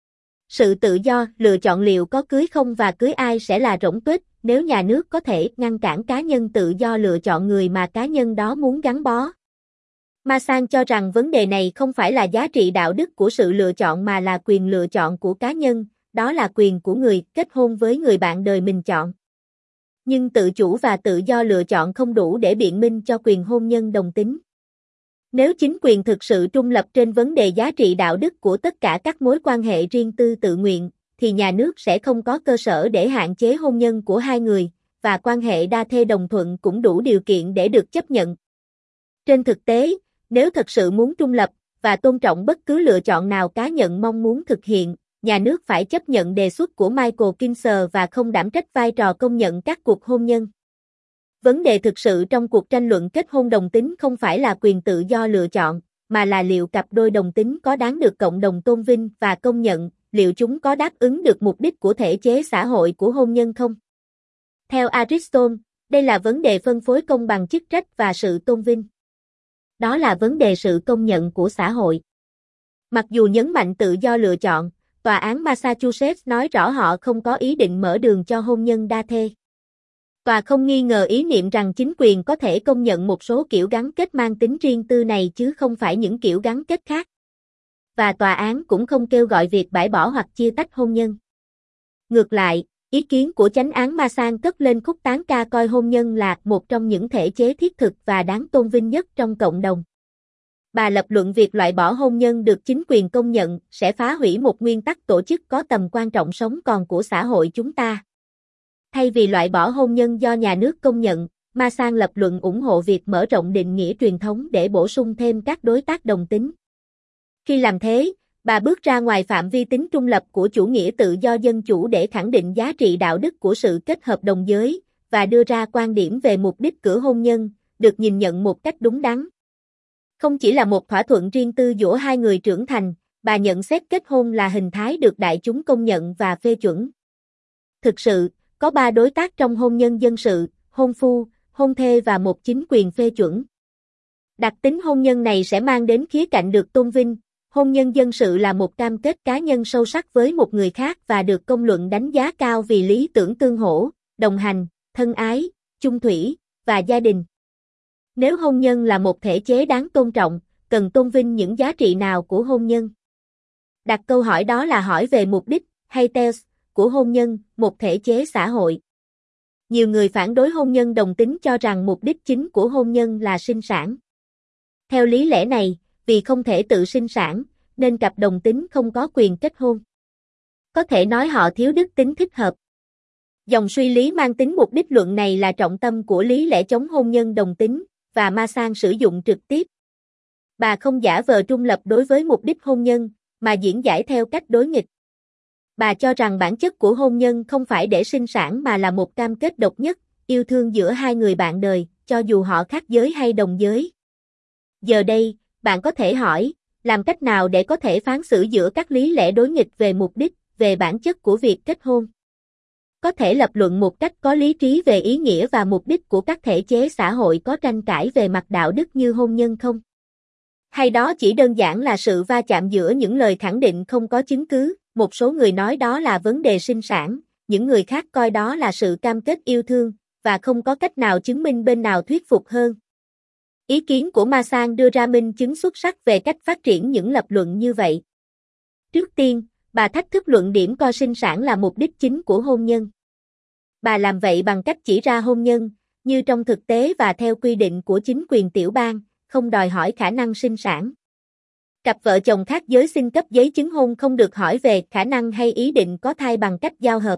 Sự tự do lựa chọn liệu có cưới không và cưới ai sẽ là rỗng tuếch nếu nhà nước có thể ngăn cản cá nhân tự do lựa chọn người mà cá nhân đó muốn gắn bó. Masan cho rằng vấn đề này không phải là giá trị đạo đức của sự lựa chọn mà là quyền lựa chọn của cá nhân, đó là quyền của người kết hôn với người bạn đời mình chọn. Nhưng tự chủ và tự do lựa chọn không đủ để biện minh cho quyền hôn nhân đồng tính. Nếu chính quyền thực sự trung lập trên vấn đề giá trị đạo đức của tất cả các mối quan hệ riêng tư tự nguyện, thì nhà nước sẽ không có cơ sở để hạn chế hôn nhân của hai người, và quan hệ đa thê đồng thuận cũng đủ điều kiện để được chấp nhận. Trên thực tế, nếu thật sự muốn trung lập, và tôn trọng bất cứ lựa chọn nào cá nhân mong muốn thực hiện, nhà nước phải chấp nhận đề xuất của Michael Kinsler và không đảm trách vai trò công nhận các cuộc hôn nhân. Vấn đề thực sự trong cuộc tranh luận kết hôn đồng tính không phải là quyền tự do lựa chọn, mà là liệu cặp đôi đồng tính có đáng được cộng đồng tôn vinh và công nhận, liệu chúng có đáp ứng được mục đích của thể chế xã hội của hôn nhân không? Theo Aristotle, đây là vấn đề phân phối công bằng chức trách và sự tôn vinh. Đó là vấn đề sự công nhận của xã hội. Mặc dù nhấn mạnh tự do lựa chọn, tòa án Massachusetts nói rõ họ không có ý định mở đường cho hôn nhân đa thê. Tòa không nghi ngờ ý niệm rằng chính quyền có thể công nhận một số kiểu gắn kết mang tính riêng tư này chứ không phải những kiểu gắn kết khác. Và tòa án cũng không kêu gọi việc bãi bỏ hoặc chia tách hôn nhân. Ngược lại, Ý kiến của chánh án Masan cất lên khúc tán ca coi hôn nhân là một trong những thể chế thiết thực và đáng tôn vinh nhất trong cộng đồng. Bà lập luận việc loại bỏ hôn nhân được chính quyền công nhận sẽ phá hủy một nguyên tắc tổ chức có tầm quan trọng sống còn của xã hội chúng ta. Thay vì loại bỏ hôn nhân do nhà nước công nhận, Masan lập luận ủng hộ việc mở rộng định nghĩa truyền thống để bổ sung thêm các đối tác đồng tính. Khi làm thế, bà bước ra ngoài phạm vi tính trung lập của chủ nghĩa tự do dân chủ để khẳng định giá trị đạo đức của sự kết hợp đồng giới, và đưa ra quan điểm về mục đích của hôn nhân, được nhìn nhận một cách đúng đắn. Không chỉ là một thỏa thuận riêng tư giữa hai người trưởng thành, bà nhận xét kết hôn là hình thái được đại chúng công nhận và phê chuẩn. Thực sự, có ba đối tác trong hôn nhân dân sự: hôn phu, hôn thê và một chính quyền phê chuẩn. Đặc tính hôn nhân này sẽ mang đến khía cạnh được tôn vinh. Hôn nhân dân sự là một cam kết cá nhân sâu sắc với một người khác và được công luận đánh giá cao vì lý tưởng tương hỗ, đồng hành, thân ái, chung thủy, và gia đình. Nếu hôn nhân là một thể chế đáng tôn trọng, cần tôn vinh những giá trị nào của hôn nhân? Đặt câu hỏi đó là hỏi về mục đích, hay telos, của hôn nhân, một thể chế xã hội. Nhiều người phản đối hôn nhân đồng tính cho rằng mục đích chính của hôn nhân là sinh sản. Theo lý lẽ này, vì không thể tự sinh sản, nên cặp đồng tính không có quyền kết hôn. Có thể nói họ thiếu đức tính thích hợp. Dòng suy lý mang tính mục đích luận này là trọng tâm của lý lẽ chống hôn nhân đồng tính, và Masan sử dụng trực tiếp. Bà không giả vờ trung lập đối với mục đích hôn nhân, mà diễn giải theo cách đối nghịch. Bà cho rằng bản chất của hôn nhân không phải để sinh sản mà là một cam kết độc nhất, yêu thương giữa hai người bạn đời, cho dù họ khác giới hay đồng giới. Giờ đây, bạn có thể hỏi, làm cách nào để có thể phán xử giữa các lý lẽ đối nghịch về mục đích, về bản chất của việc kết hôn? Có thể lập luận một cách có lý trí về ý nghĩa và mục đích của các thể chế xã hội có tranh cãi về mặt đạo đức như hôn nhân không? Hay đó chỉ đơn giản là sự va chạm giữa những lời khẳng định không có chứng cứ? Một số người nói đó là vấn đề sinh sản, những người khác coi đó là sự cam kết yêu thương, và không có cách nào chứng minh bên nào thuyết phục hơn. Ý kiến của Masan đưa ra minh chứng xuất sắc về cách phát triển những lập luận như vậy. Trước tiên, bà thách thức luận điểm coi sinh sản là mục đích chính của hôn nhân. Bà làm vậy bằng cách chỉ ra hôn nhân, như trong thực tế và theo quy định của chính quyền tiểu bang, không đòi hỏi khả năng sinh sản. Cặp vợ chồng khác giới xin cấp giấy chứng hôn không được hỏi về khả năng hay ý định có thai bằng cách giao hợp.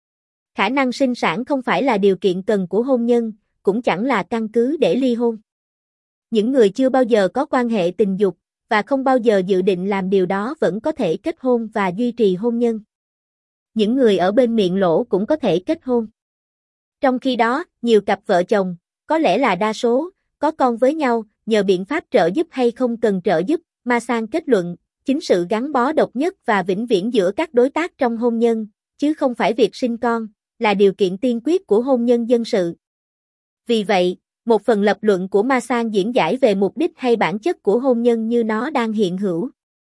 Khả năng sinh sản không phải là điều kiện cần của hôn nhân, cũng chẳng là căn cứ để ly hôn. Những người chưa bao giờ có quan hệ tình dục, và không bao giờ dự định làm điều đó vẫn có thể kết hôn và duy trì hôn nhân. Những người ở bên miệng lỗ cũng có thể kết hôn. Trong khi đó, nhiều cặp vợ chồng, có lẽ là đa số, có con với nhau, nhờ biện pháp trợ giúp hay không cần trợ giúp. Masan kết luận, chính sự gắn bó độc nhất và vĩnh viễn giữa các đối tác trong hôn nhân, chứ không phải việc sinh con, là điều kiện tiên quyết của hôn nhân dân sự. Vì vậy, một phần lập luận của Masan diễn giải về mục đích hay bản chất của hôn nhân như nó đang hiện hữu.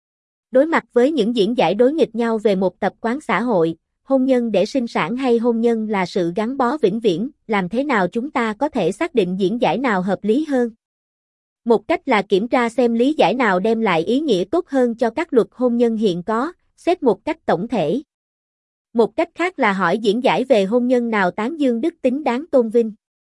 Đối mặt với những diễn giải đối nghịch nhau về một tập quán xã hội, hôn nhân để sinh sản hay hôn nhân là sự gắn bó vĩnh viễn, làm thế nào chúng ta có thể xác định diễn giải nào hợp lý hơn? Một cách là kiểm tra xem lý giải nào đem lại ý nghĩa tốt hơn cho các luật hôn nhân hiện có, xét một cách tổng thể. Một cách khác là hỏi diễn giải về hôn nhân nào tán dương đức tính đáng tôn vinh.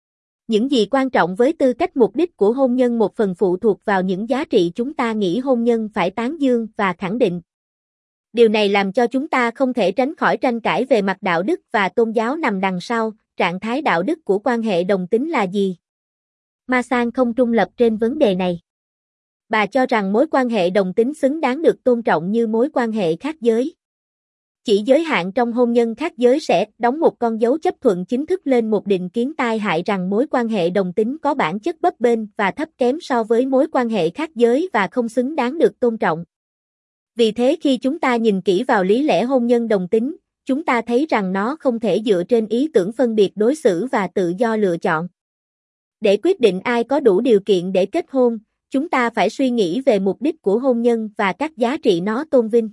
Những gì quan trọng với tư cách mục đích của hôn nhân một phần phụ thuộc vào những giá trị chúng ta nghĩ hôn nhân phải tán dương và khẳng định. Điều này làm cho chúng ta không thể tránh khỏi tranh cãi về mặt đạo đức và tôn giáo nằm đằng sau, trạng thái đạo đức của quan hệ đồng tính là gì? Masan không trung lập trên vấn đề này. Bà cho rằng mối quan hệ đồng tính xứng đáng được tôn trọng như mối quan hệ khác giới. Chỉ giới hạn trong hôn nhân khác giới sẽ đóng một con dấu chấp thuận chính thức lên một định kiến tai hại rằng mối quan hệ đồng tính có bản chất bấp bênh và thấp kém so với mối quan hệ khác giới và không xứng đáng được tôn trọng. Vì thế khi chúng ta nhìn kỹ vào lý lẽ hôn nhân đồng tính, chúng ta thấy rằng nó không thể dựa trên ý tưởng phân biệt đối xử và tự do lựa chọn. Để quyết định ai có đủ điều kiện để kết hôn, chúng ta phải suy nghĩ về mục đích của hôn nhân và các giá trị nó tôn vinh.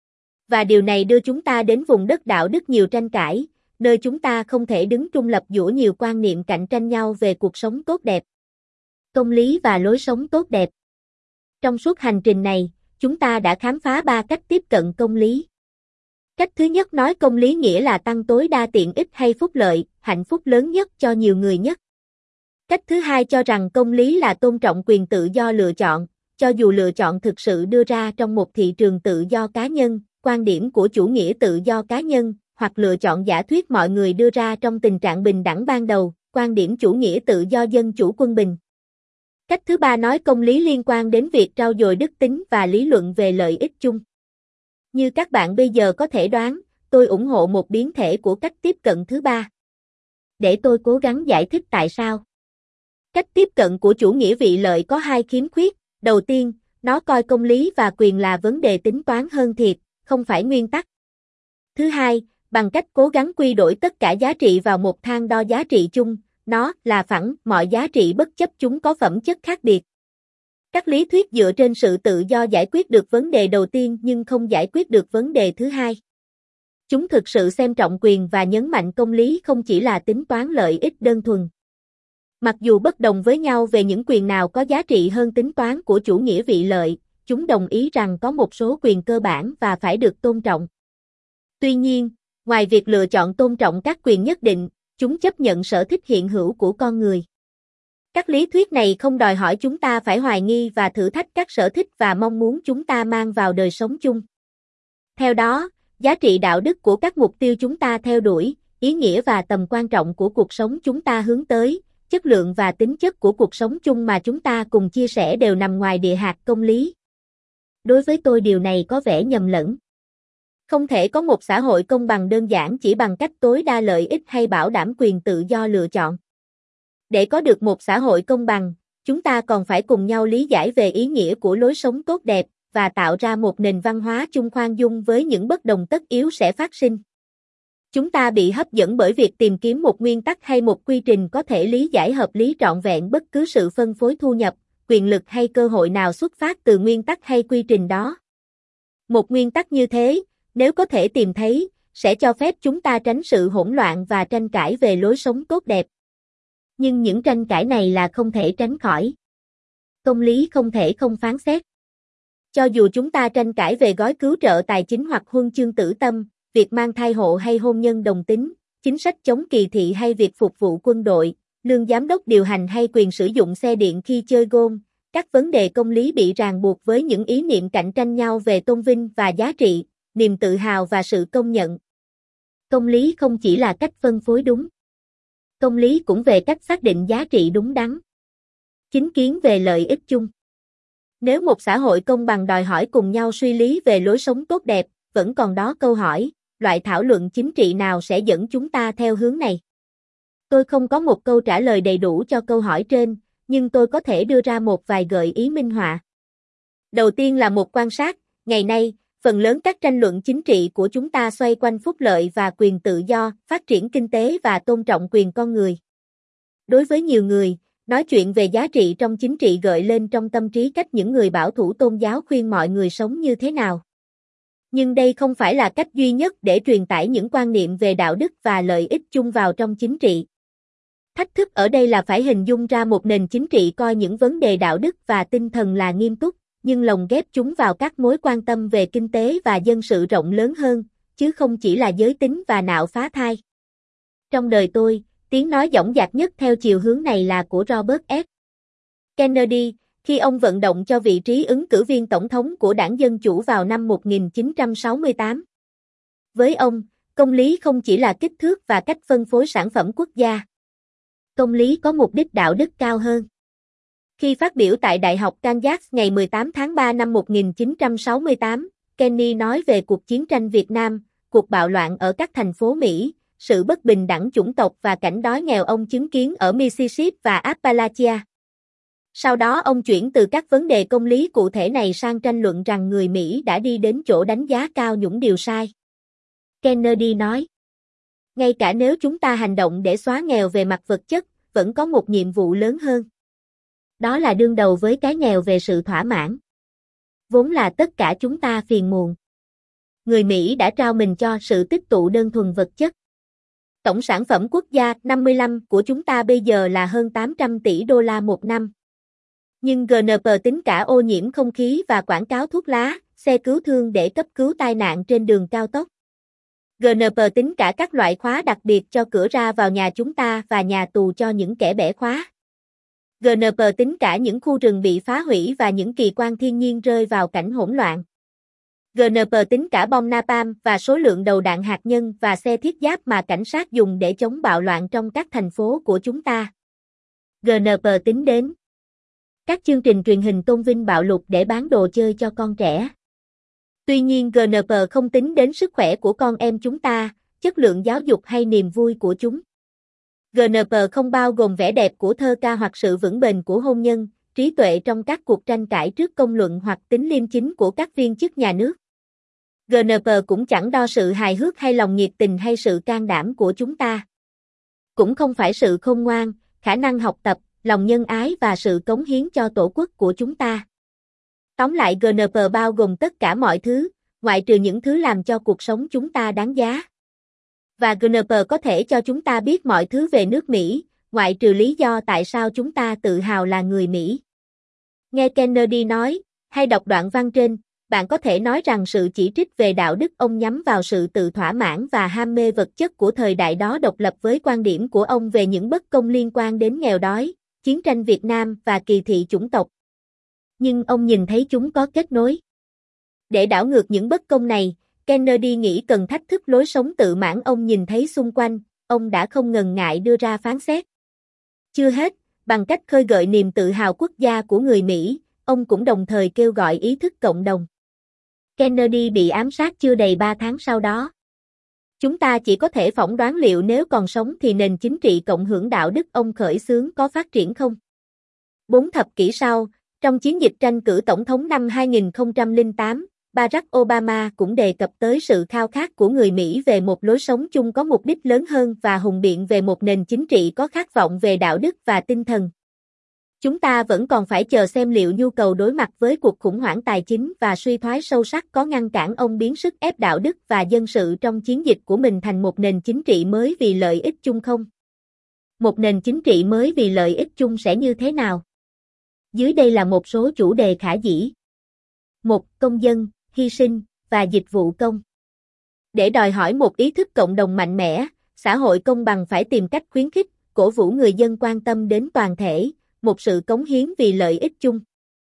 Và điều này đưa chúng ta đến vùng đất đạo đức nhiều tranh cãi, nơi chúng ta không thể đứng trung lập giữa nhiều quan niệm cạnh tranh nhau về cuộc sống tốt đẹp, công lý và lối sống tốt đẹp. Trong suốt hành trình này, chúng ta đã khám phá ba cách tiếp cận công lý. Cách thứ nhất nói công lý nghĩa là tăng tối đa tiện ích hay phúc lợi, hạnh phúc lớn nhất cho nhiều người nhất. Cách thứ hai cho rằng công lý là tôn trọng quyền tự do lựa chọn, cho dù lựa chọn thực sự đưa ra trong một thị trường tự do cá nhân, quan điểm của chủ nghĩa tự do cá nhân, hoặc lựa chọn giả thuyết mọi người đưa ra trong tình trạng bình đẳng ban đầu, quan điểm chủ nghĩa tự do dân chủ quân bình. Cách thứ ba nói công lý liên quan đến việc trau dồi đức tính và lý luận về lợi ích chung. Như các bạn bây giờ có thể đoán, tôi ủng hộ một biến thể của cách tiếp cận thứ ba. Để tôi cố gắng giải thích tại sao. Cách tiếp cận của chủ nghĩa vị lợi có hai khiếm khuyết. Đầu tiên, nó coi công lý và quyền là vấn đề tính toán hơn thiệt, không phải nguyên tắc. Thứ hai, bằng cách cố gắng quy đổi tất cả giá trị vào một thang đo giá trị chung, nó là phẳng mọi giá trị bất chấp chúng có phẩm chất khác biệt. Các lý thuyết dựa trên sự tự do giải quyết được vấn đề đầu tiên nhưng không giải quyết được vấn đề thứ hai. Chúng thực sự xem trọng quyền và nhấn mạnh công lý không chỉ là tính toán lợi ích đơn thuần. Mặc dù bất đồng với nhau về những quyền nào có giá trị hơn tính toán của chủ nghĩa vị lợi, chúng đồng ý rằng có một số quyền cơ bản và phải được tôn trọng. Tuy nhiên, ngoài việc lựa chọn tôn trọng các quyền nhất định, chúng chấp nhận sở thích hiện hữu của con người. Các lý thuyết này không đòi hỏi chúng ta phải hoài nghi và thử thách các sở thích và mong muốn chúng ta mang vào đời sống chung. Theo đó, giá trị đạo đức của các mục tiêu chúng ta theo đuổi, ý nghĩa và tầm quan trọng của cuộc sống chúng ta hướng tới, chất lượng và tính chất của cuộc sống chung mà chúng ta cùng chia sẻ đều nằm ngoài địa hạt công lý. Đối với tôi điều này có vẻ nhầm lẫn. Không thể có một xã hội công bằng đơn giản chỉ bằng cách tối đa lợi ích hay bảo đảm quyền tự do lựa chọn. Để có được một xã hội công bằng, chúng ta còn phải cùng nhau lý giải về ý nghĩa của lối sống tốt đẹp và tạo ra một nền văn hóa chung khoan dung với những bất đồng tất yếu sẽ phát sinh. Chúng ta bị hấp dẫn bởi việc tìm kiếm một nguyên tắc hay một quy trình có thể lý giải hợp lý trọn vẹn bất cứ sự phân phối thu nhập, quyền lực hay cơ hội nào xuất phát từ nguyên tắc hay quy trình đó. Một nguyên tắc như thế, nếu có thể tìm thấy, sẽ cho phép chúng ta tránh sự hỗn loạn và tranh cãi về lối sống tốt đẹp. Nhưng những tranh cãi này là không thể tránh khỏi. Công lý không thể không phán xét. Cho dù chúng ta tranh cãi về gói cứu trợ tài chính hoặc huân chương tử tâm, việc mang thai hộ hay hôn nhân đồng tính, chính sách chống kỳ thị hay việc phục vụ quân đội, lương giám đốc điều hành hay quyền sử dụng xe điện khi chơi golf, các vấn đề công lý bị ràng buộc với những ý niệm cạnh tranh nhau về tôn vinh và giá trị, niềm tự hào và sự công nhận. Công lý không chỉ là cách phân phối đúng. Công lý cũng về cách xác định giá trị đúng đắn. Chính kiến về lợi ích chung. Nếu một xã hội công bằng đòi hỏi cùng nhau suy lý về lối sống tốt đẹp, vẫn còn đó câu hỏi, loại thảo luận chính trị nào sẽ dẫn chúng ta theo hướng này? Tôi không có một câu trả lời đầy đủ cho câu hỏi trên, nhưng tôi có thể đưa ra một vài gợi ý minh họa. Đầu tiên là một quan sát, ngày nay, phần lớn các tranh luận chính trị của chúng ta xoay quanh phúc lợi và quyền tự do, phát triển kinh tế và tôn trọng quyền con người. Đối với nhiều người, nói chuyện về giá trị trong chính trị gợi lên trong tâm trí cách những người bảo thủ tôn giáo khuyên mọi người sống như thế nào. Nhưng đây không phải là cách duy nhất để truyền tải những quan niệm về đạo đức và lợi ích chung vào trong chính trị. Thách thức ở đây là phải hình dung ra một nền chính trị coi những vấn đề đạo đức và tinh thần là nghiêm túc, nhưng lồng ghép chúng vào các mối quan tâm về kinh tế và dân sự rộng lớn hơn, chứ không chỉ là giới tính và nạo phá thai. Trong đời tôi, tiếng nói dõng dạc nhất theo chiều hướng này là của Robert F. Kennedy, khi ông vận động cho vị trí ứng cử viên tổng thống của Đảng Dân Chủ vào năm một nghìn chín trăm sáu mươi tám. Với ông, công lý không chỉ là kích thước và cách phân phối sản phẩm quốc gia. Công lý có mục đích đạo đức cao hơn. Khi phát biểu tại Đại học Kansas ngày mười tám tháng ba năm một nghìn chín trăm sáu mươi tám, Kennedy nói về cuộc chiến tranh Việt Nam, cuộc bạo loạn ở các thành phố Mỹ, sự bất bình đẳng chủng tộc và cảnh đói nghèo ông chứng kiến ở Mississippi và Appalachia. Sau đó ông chuyển từ các vấn đề công lý cụ thể này sang tranh luận rằng người Mỹ đã đi đến chỗ đánh giá cao những điều sai. Kennedy nói, ngay cả nếu chúng ta hành động để xóa nghèo về mặt vật chất, vẫn có một nhiệm vụ lớn hơn. Đó là đương đầu với cái nghèo về sự thỏa mãn. Vốn là tất cả chúng ta phiền muộn. Người Mỹ đã trao mình cho sự tích tụ đơn thuần vật chất. Tổng sản phẩm quốc gia năm mươi lăm của chúng ta bây giờ là hơn tám trăm tỷ đô la một năm. Nhưng giê en pê tính cả ô nhiễm không khí và quảng cáo thuốc lá, xe cứu thương để cấp cứu tai nạn trên đường cao tốc. giê en pê tính cả các loại khóa đặc biệt cho cửa ra vào nhà chúng ta và nhà tù cho những kẻ bẻ khóa. giê en pê tính cả những khu rừng bị phá hủy và những kỳ quan thiên nhiên rơi vào cảnh hỗn loạn. giê en pê tính cả bom napalm và số lượng đầu đạn hạt nhân và xe thiết giáp mà cảnh sát dùng để chống bạo loạn trong các thành phố của chúng ta. giê en pê tính đến các chương trình truyền hình tôn vinh bạo lực để bán đồ chơi cho con trẻ. Tuy nhiên giê en pê không tính đến sức khỏe của con em chúng ta, chất lượng giáo dục hay niềm vui của chúng. giê en pê không bao gồm vẻ đẹp của thơ ca hoặc sự vững bền của hôn nhân, trí tuệ trong các cuộc tranh cãi trước công luận hoặc tính liêm chính của các viên chức nhà nước. giê en pê cũng chẳng đo sự hài hước hay lòng nhiệt tình hay sự can đảm của chúng ta. Cũng không phải sự khôn ngoan, khả năng học tập, lòng nhân ái và sự cống hiến cho tổ quốc của chúng ta. Tóm lại giê en pê bao gồm tất cả mọi thứ, ngoại trừ những thứ làm cho cuộc sống chúng ta đáng giá. Và giê en pê có thể cho chúng ta biết mọi thứ về nước Mỹ, ngoại trừ lý do tại sao chúng ta tự hào là người Mỹ. Nghe Kennedy nói, hay đọc đoạn văn trên, bạn có thể nói rằng sự chỉ trích về đạo đức ông nhắm vào sự tự thỏa mãn và ham mê vật chất của thời đại đó độc lập với quan điểm của ông về những bất công liên quan đến nghèo đói, chiến tranh Việt Nam và kỳ thị chủng tộc. Nhưng ông nhìn thấy chúng có kết nối. Để đảo ngược những bất công này, Kennedy nghĩ cần thách thức lối sống tự mãn ông nhìn thấy xung quanh, ông đã không ngần ngại đưa ra phán xét. Chưa hết, bằng cách khơi gợi niềm tự hào quốc gia của người Mỹ, ông cũng đồng thời kêu gọi ý thức cộng đồng. Kennedy bị ám sát chưa đầy ba tháng sau đó. Chúng ta chỉ có thể phỏng đoán liệu nếu còn sống thì nền chính trị cộng hưởng đạo đức ông khởi xướng có phát triển không. Bốn thập kỷ sau, trong chiến dịch tranh cử tổng thống năm hai nghìn không trăm lẻ tám, Barack Obama cũng đề cập tới sự khao khát của người Mỹ về một lối sống chung có mục đích lớn hơn và hùng biện về một nền chính trị có khát vọng về đạo đức và tinh thần. Chúng ta vẫn còn phải chờ xem liệu nhu cầu đối mặt với cuộc khủng hoảng tài chính và suy thoái sâu sắc có ngăn cản ông biến sức ép đạo đức và dân sự trong chiến dịch của mình thành một nền chính trị mới vì lợi ích chung không? Một nền chính trị mới vì lợi ích chung sẽ như thế nào? Dưới đây là một số chủ đề khả dĩ. một. Công dân, hy sinh, và dịch vụ công. Để đòi hỏi một ý thức cộng đồng mạnh mẽ, xã hội công bằng phải tìm cách khuyến khích, cổ vũ người dân quan tâm đến toàn thể, một sự cống hiến vì lợi ích chung.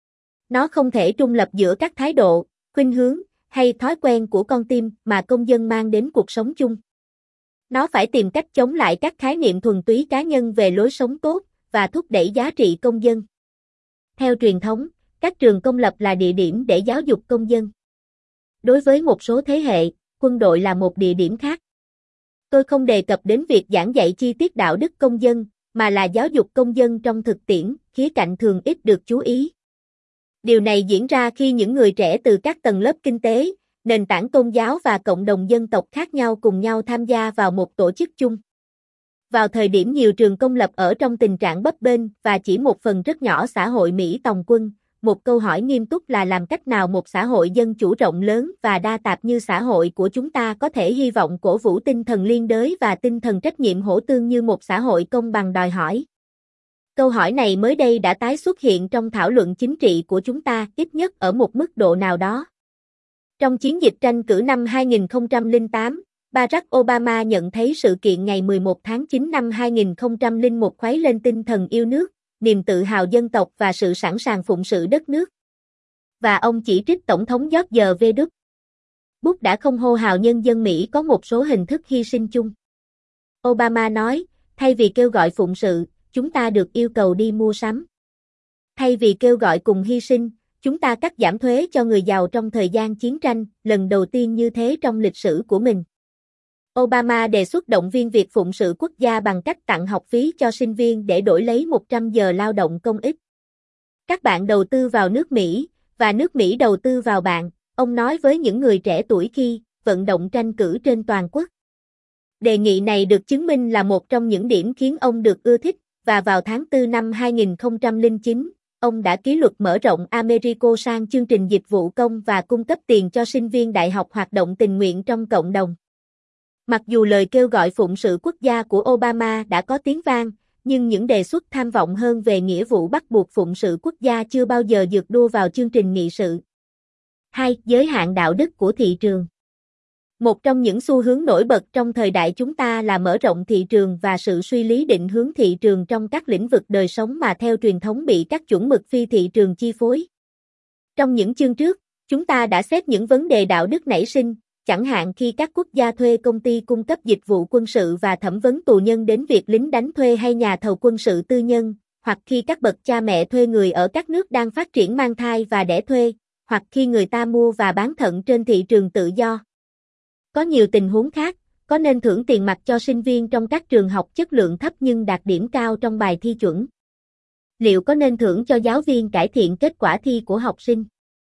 Nó không thể trung lập giữa các thái độ, khuynh hướng, hay thói quen của con tim mà công dân mang đến cuộc sống chung. Nó phải tìm cách chống lại các khái niệm thuần túy cá nhân về lối sống tốt, và thúc đẩy giá trị công dân. Theo truyền thống, các trường công lập là địa điểm để giáo dục công dân. Đối với một số thế hệ, quân đội là một địa điểm khác. Tôi không đề cập đến việc giảng dạy chi tiết đạo đức công dân, mà là giáo dục công dân trong thực tiễn, khía cạnh thường ít được chú ý. Điều này diễn ra khi những người trẻ từ các tầng lớp kinh tế, nền tảng tôn giáo và cộng đồng dân tộc khác nhau cùng nhau tham gia vào một tổ chức chung. Vào thời điểm nhiều trường công lập ở trong tình trạng bấp bênh và chỉ một phần rất nhỏ xã hội Mỹ tòng quân, một câu hỏi nghiêm túc là làm cách nào một xã hội dân chủ rộng lớn và đa tạp như xã hội của chúng ta có thể hy vọng cổ vũ tinh thần liên đới và tinh thần trách nhiệm hỗ tương như một xã hội công bằng đòi hỏi. Câu hỏi này mới đây đã tái xuất hiện trong thảo luận chính trị của chúng ta, ít nhất ở một mức độ nào đó. Trong chiến dịch tranh cử năm hai nghìn không trăm lẻ tám, Barack Obama nhận thấy sự kiện ngày mười một tháng chín năm hai nghìn không trăm lẻ một khuấy lên tinh thần yêu nước, niềm tự hào dân tộc và sự sẵn sàng phụng sự đất nước. Và ông chỉ trích Tổng thống George W. Bush đã không hô hào nhân dân Mỹ có một số hình thức hy sinh chung. Obama nói, thay vì kêu gọi phụng sự, chúng ta được yêu cầu đi mua sắm. Thay vì kêu gọi cùng hy sinh, chúng ta cắt giảm thuế cho người giàu trong thời gian chiến tranh, lần đầu tiên như thế trong lịch sử của mình. Obama đề xuất động viên việc phụng sự quốc gia bằng cách tặng học phí cho sinh viên để đổi lấy một trăm giờ lao động công ích. Các bạn đầu tư vào nước Mỹ, và nước Mỹ đầu tư vào bạn, ông nói với những người trẻ tuổi khi vận động tranh cử trên toàn quốc. Đề nghị này được chứng minh là một trong những điểm khiến ông được ưa thích, và vào tháng tư năm hai nghìn không trăm lẻ chín, ông đã ký luật mở rộng Americo sang chương trình dịch vụ công và cung cấp tiền cho sinh viên đại học hoạt động tình nguyện trong cộng đồng. Mặc dù lời kêu gọi phụng sự quốc gia của Obama đã có tiếng vang, nhưng những đề xuất tham vọng hơn về nghĩa vụ bắt buộc phụng sự quốc gia chưa bao giờ dược đua vào chương trình nghị sự. hai. Giới hạn đạo đức của thị trường. Một trong những xu hướng nổi bật trong thời đại chúng ta là mở rộng thị trường và sự suy lý định hướng thị trường trong các lĩnh vực đời sống mà theo truyền thống bị các chuẩn mực phi thị trường chi phối. Trong những chương trước, chúng ta đã xét những vấn đề đạo đức nảy sinh, chẳng hạn khi các quốc gia thuê công ty cung cấp dịch vụ quân sự và thẩm vấn tù nhân đến việc lính đánh thuê hay nhà thầu quân sự tư nhân, hoặc khi các bậc cha mẹ thuê người ở các nước đang phát triển mang thai và đẻ thuê, hoặc khi người ta mua và bán thận trên thị trường tự do. Có nhiều tình huống khác, có nên thưởng tiền mặt cho sinh viên trong các trường học chất lượng thấp nhưng đạt điểm cao trong bài thi chuẩn? Liệu có nên thưởng cho giáo viên cải thiện kết quả thi của học sinh?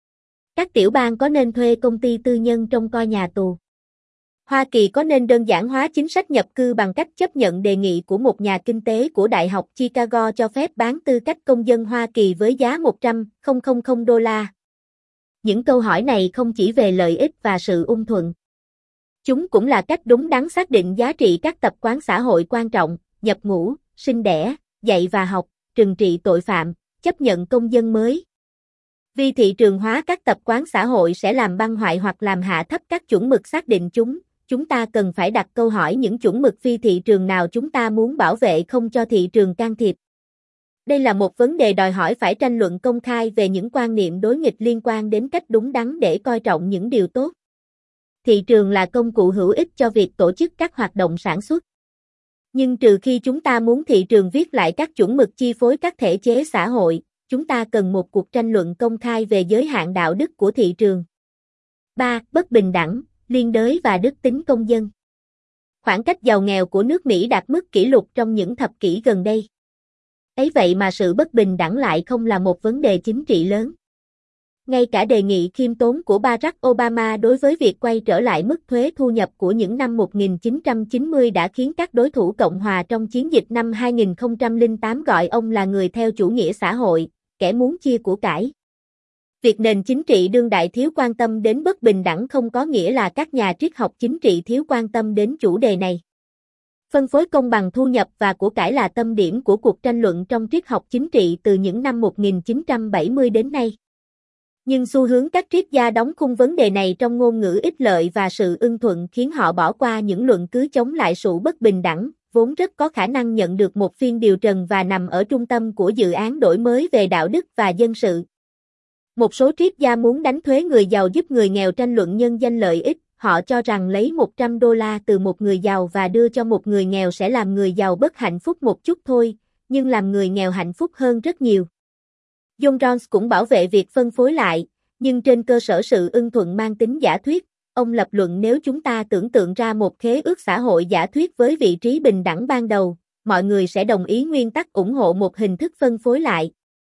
Các tiểu bang có nên thuê công ty tư nhân trông coi nhà tù? Hoa Kỳ có nên đơn giản hóa chính sách nhập cư bằng cách chấp nhận đề nghị của một nhà kinh tế của Đại học Chicago cho phép bán tư cách công dân Hoa Kỳ với giá một trăm nghìn đô la? Những câu hỏi này không chỉ về lợi ích và sự ung thuận. Chúng cũng là cách đúng đắn xác định giá trị các tập quán xã hội quan trọng, nhập ngũ, sinh đẻ, dạy và học, trừng trị tội phạm, chấp nhận công dân mới. Vì thị trường hóa các tập quán xã hội sẽ làm băng hoại hoặc làm hạ thấp các chuẩn mực xác định chúng, chúng ta cần phải đặt câu hỏi những chuẩn mực phi thị trường nào chúng ta muốn bảo vệ không cho thị trường can thiệp. Đây là một vấn đề đòi hỏi phải tranh luận công khai về những quan niệm đối nghịch liên quan đến cách đúng đắn để coi trọng những điều tốt. Thị trường là công cụ hữu ích cho việc tổ chức các hoạt động sản xuất. Nhưng trừ khi chúng ta muốn thị trường viết lại các chuẩn mực chi phối các thể chế xã hội, chúng ta cần một cuộc tranh luận công khai về giới hạn đạo đức của thị trường. ba. Bất bình đẳng, liên đới và đức tính công dân. Khoảng cách giàu nghèo của nước Mỹ đạt mức kỷ lục trong những thập kỷ gần đây. Ấy vậy mà sự bất bình đẳng lại không là một vấn đề chính trị lớn. Ngay cả đề nghị khiêm tốn của Barack Obama đối với việc quay trở lại mức thuế thu nhập của những năm một nghìn chín trăm chín mươi đã khiến các đối thủ Cộng hòa trong chiến dịch năm hai nghìn không trăm lẻ tám gọi ông là người theo chủ nghĩa xã hội, kẻ muốn chia của cải. Việc nền chính trị đương đại thiếu quan tâm đến bất bình đẳng không có nghĩa là các nhà triết học chính trị thiếu quan tâm đến chủ đề này. Phân phối công bằng thu nhập và của cải là tâm điểm của cuộc tranh luận trong triết học chính trị từ những năm một nghìn chín trăm bảy mươi đến nay. Nhưng xu hướng các triết gia đóng khung vấn đề này trong ngôn ngữ ích lợi và sự ưng thuận khiến họ bỏ qua những luận cứ chống lại sự bất bình đẳng, vốn rất có khả năng nhận được một phiên điều trần và nằm ở trung tâm của dự án đổi mới về đạo đức và dân sự. Một số triết gia muốn đánh thuế người giàu giúp người nghèo tranh luận nhân danh lợi ích, họ cho rằng lấy một trăm đô la từ một người giàu và đưa cho một người nghèo sẽ làm người giàu bất hạnh phúc một chút thôi, nhưng làm người nghèo hạnh phúc hơn rất nhiều. John Rawls cũng bảo vệ việc phân phối lại, nhưng trên cơ sở sự ưng thuận mang tính giả thuyết, ông lập luận nếu chúng ta tưởng tượng ra một khế ước xã hội giả thuyết với vị trí bình đẳng ban đầu, mọi người sẽ đồng ý nguyên tắc ủng hộ một hình thức phân phối lại.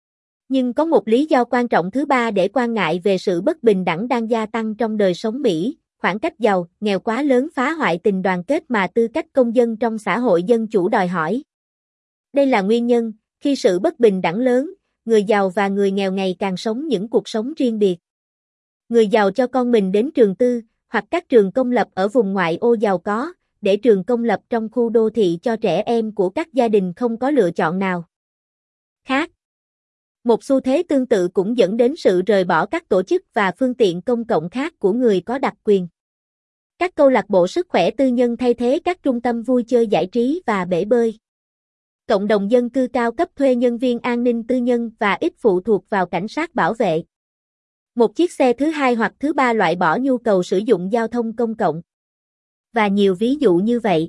Nhưng có một lý do quan trọng thứ ba để quan ngại về sự bất bình đẳng đang gia tăng trong đời sống Mỹ, khoảng cách giàu, nghèo quá lớn phá hoại tình đoàn kết mà tư cách công dân trong xã hội dân chủ đòi hỏi. Đây là nguyên nhân, khi sự bất bình đẳng lớn, người giàu và người nghèo ngày càng sống những cuộc sống riêng biệt. Người giàu cho con mình đến trường tư, hoặc các trường công lập ở vùng ngoại ô giàu có, để trường công lập trong khu đô thị cho trẻ em của các gia đình không có lựa chọn nào khác. Một xu thế tương tự cũng dẫn đến sự rời bỏ các tổ chức và phương tiện công cộng khác của người có đặc quyền. Các câu lạc bộ sức khỏe tư nhân thay thế các trung tâm vui chơi giải trí và bể bơi. Cộng đồng dân cư cao cấp thuê nhân viên an ninh tư nhân và ít phụ thuộc vào cảnh sát bảo vệ. Một chiếc xe thứ hai hoặc thứ ba loại bỏ nhu cầu sử dụng giao thông công cộng. Và nhiều ví dụ như vậy.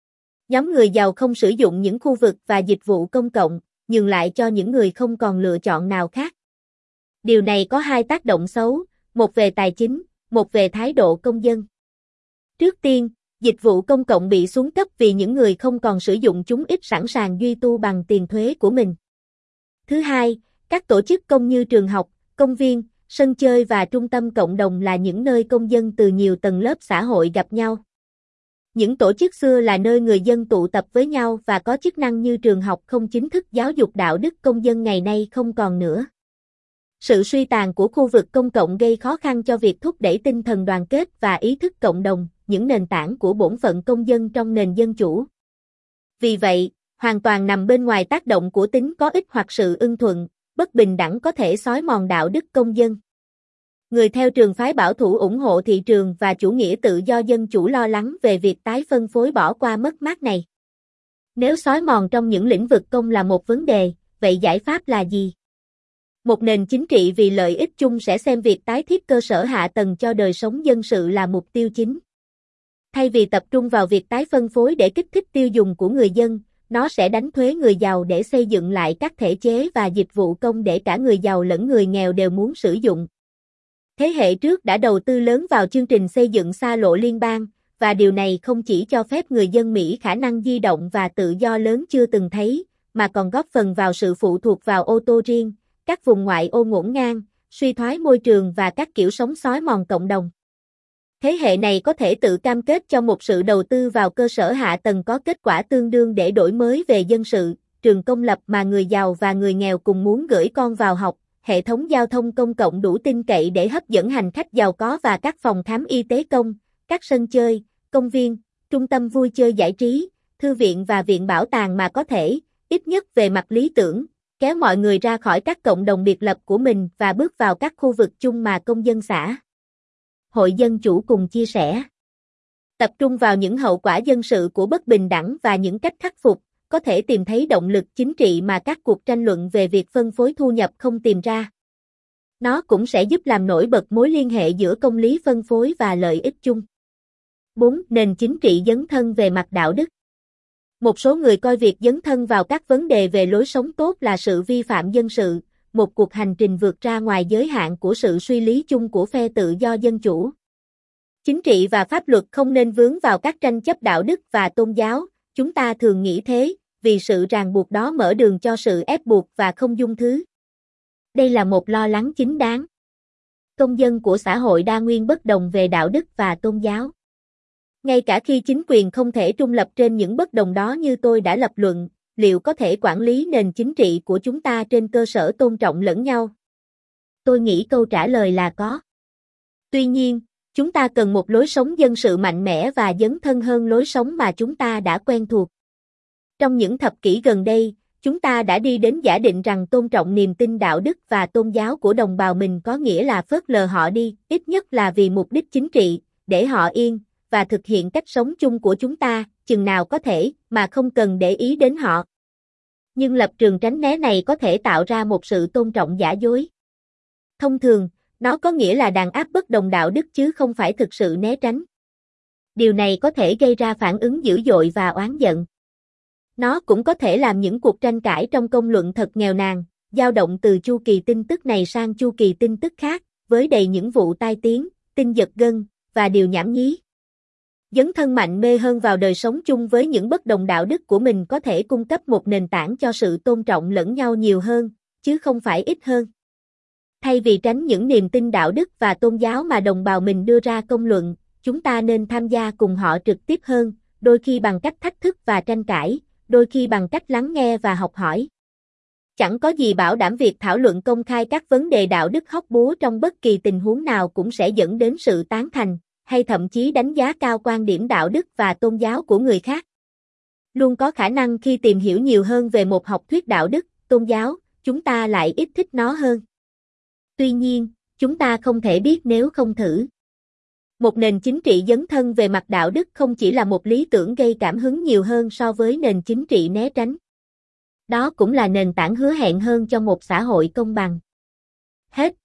Nhóm người giàu không sử dụng những khu vực và dịch vụ công cộng, nhường lại cho những người không còn lựa chọn nào khác. Điều này có hai tác động xấu, một về tài chính, một về thái độ công dân. Trước tiên, dịch vụ công cộng bị xuống cấp vì những người không còn sử dụng chúng ít sẵn sàng duy tu bằng tiền thuế của mình. Thứ hai, các tổ chức công như trường học, công viên, sân chơi và trung tâm cộng đồng là những nơi công dân từ nhiều tầng lớp xã hội gặp nhau. Những tổ chức xưa là nơi người dân tụ tập với nhau và có chức năng như trường học không chính thức giáo dục đạo đức công dân ngày nay không còn nữa. Sự suy tàn của khu vực công cộng gây khó khăn cho việc thúc đẩy tinh thần đoàn kết và ý thức cộng đồng, những nền tảng của bổn phận công dân trong nền dân chủ. Vì vậy, hoàn toàn nằm bên ngoài tác động của tính có ích hoặc sự ưng thuận, bất bình đẳng có thể xói mòn đạo đức công dân. Người theo trường phái bảo thủ ủng hộ thị trường và chủ nghĩa tự do dân chủ lo lắng về việc tái phân phối bỏ qua mất mát này. Nếu xói mòn trong những lĩnh vực công là một vấn đề, vậy giải pháp là gì? Một nền chính trị vì lợi ích chung sẽ xem việc tái thiết cơ sở hạ tầng cho đời sống dân sự là mục tiêu chính. Thay vì tập trung vào việc tái phân phối để kích thích tiêu dùng của người dân, nó sẽ đánh thuế người giàu để xây dựng lại các thể chế và dịch vụ công để cả người giàu lẫn người nghèo đều muốn sử dụng. Thế hệ trước đã đầu tư lớn vào chương trình xây dựng xa lộ liên bang, và điều này không chỉ cho phép người dân Mỹ khả năng di động và tự do lớn chưa từng thấy, mà còn góp phần vào sự phụ thuộc vào ô tô riêng, các vùng ngoại ô ngổn ngang, suy thoái môi trường và các kiểu sống xói mòn cộng đồng. Thế hệ này có thể tự cam kết cho một sự đầu tư vào cơ sở hạ tầng có kết quả tương đương để đổi mới về dân sự, trường công lập mà người giàu và người nghèo cùng muốn gửi con vào học, hệ thống giao thông công cộng đủ tin cậy để hấp dẫn hành khách giàu có và các phòng khám y tế công, các sân chơi, công viên, trung tâm vui chơi giải trí, thư viện và viện bảo tàng mà có thể, ít nhất về mặt lý tưởng, kéo mọi người ra khỏi các cộng đồng biệt lập của mình và bước vào các khu vực chung mà công dân xã hội dân chủ cùng chia sẻ. Tập trung vào những hậu quả dân sự của bất bình đẳng và những cách khắc phục, có thể tìm thấy động lực chính trị mà các cuộc tranh luận về việc phân phối thu nhập không tìm ra. Nó cũng sẽ giúp làm nổi bật mối liên hệ giữa công lý phân phối và lợi ích chung. bốn. Nền chính trị dấn thân về mặt đạo đức. Một số người coi việc dấn thân vào các vấn đề về lối sống tốt là sự vi phạm dân sự, một cuộc hành trình vượt ra ngoài giới hạn của sự suy lý chung của phe tự do dân chủ. Chính trị và pháp luật không nên vướng vào các tranh chấp đạo đức và tôn giáo, chúng ta thường nghĩ thế, vì sự ràng buộc đó mở đường cho sự ép buộc và không dung thứ. Đây là một lo lắng chính đáng. Công dân của xã hội đa nguyên bất đồng về đạo đức và tôn giáo. Ngay cả khi chính quyền không thể trung lập trên những bất đồng đó như tôi đã lập luận, liệu có thể quản lý nền chính trị của chúng ta trên cơ sở tôn trọng lẫn nhau? Tôi nghĩ câu trả lời là có. Tuy nhiên, chúng ta cần một lối sống dân sự mạnh mẽ và dấn thân hơn lối sống mà chúng ta đã quen thuộc. Trong những thập kỷ gần đây, chúng ta đã đi đến giả định rằng tôn trọng niềm tin đạo đức và tôn giáo của đồng bào mình có nghĩa là phớt lờ họ đi, ít nhất là vì mục đích chính trị, để họ yên, và thực hiện cách sống chung của chúng ta, chừng nào có thể, mà không cần để ý đến họ. Nhưng lập trường tránh né này có thể tạo ra một sự tôn trọng giả dối. Thông thường, nó có nghĩa là đàn áp bất đồng đạo đức chứ không phải thực sự né tránh. Điều này có thể gây ra phản ứng dữ dội và oán giận. Nó cũng có thể làm những cuộc tranh cãi trong công luận thật nghèo nàn, dao động từ chu kỳ tin tức này sang chu kỳ tin tức khác, với đầy những vụ tai tiếng, tin giật gân, và điều nhảm nhí. Dấn thân mạnh mê hơn vào đời sống chung với những bất đồng đạo đức của mình có thể cung cấp một nền tảng cho sự tôn trọng lẫn nhau nhiều hơn, chứ không phải ít hơn. Thay vì tránh những niềm tin đạo đức và tôn giáo mà đồng bào mình đưa ra công luận, chúng ta nên tham gia cùng họ trực tiếp hơn, đôi khi bằng cách thách thức và tranh cãi, đôi khi bằng cách lắng nghe và học hỏi. Chẳng có gì bảo đảm việc thảo luận công khai các vấn đề đạo đức hóc búa trong bất kỳ tình huống nào cũng sẽ dẫn đến sự tán thành, hay thậm chí đánh giá cao quan điểm đạo đức và tôn giáo của người khác. Luôn có khả năng khi tìm hiểu nhiều hơn về một học thuyết đạo đức, tôn giáo, chúng ta lại ít thích nó hơn. Tuy nhiên, chúng ta không thể biết nếu không thử. Một nền chính trị dấn thân về mặt đạo đức không chỉ là một lý tưởng gây cảm hứng nhiều hơn so với nền chính trị né tránh. Đó cũng là nền tảng hứa hẹn hơn cho một xã hội công bằng. Hết.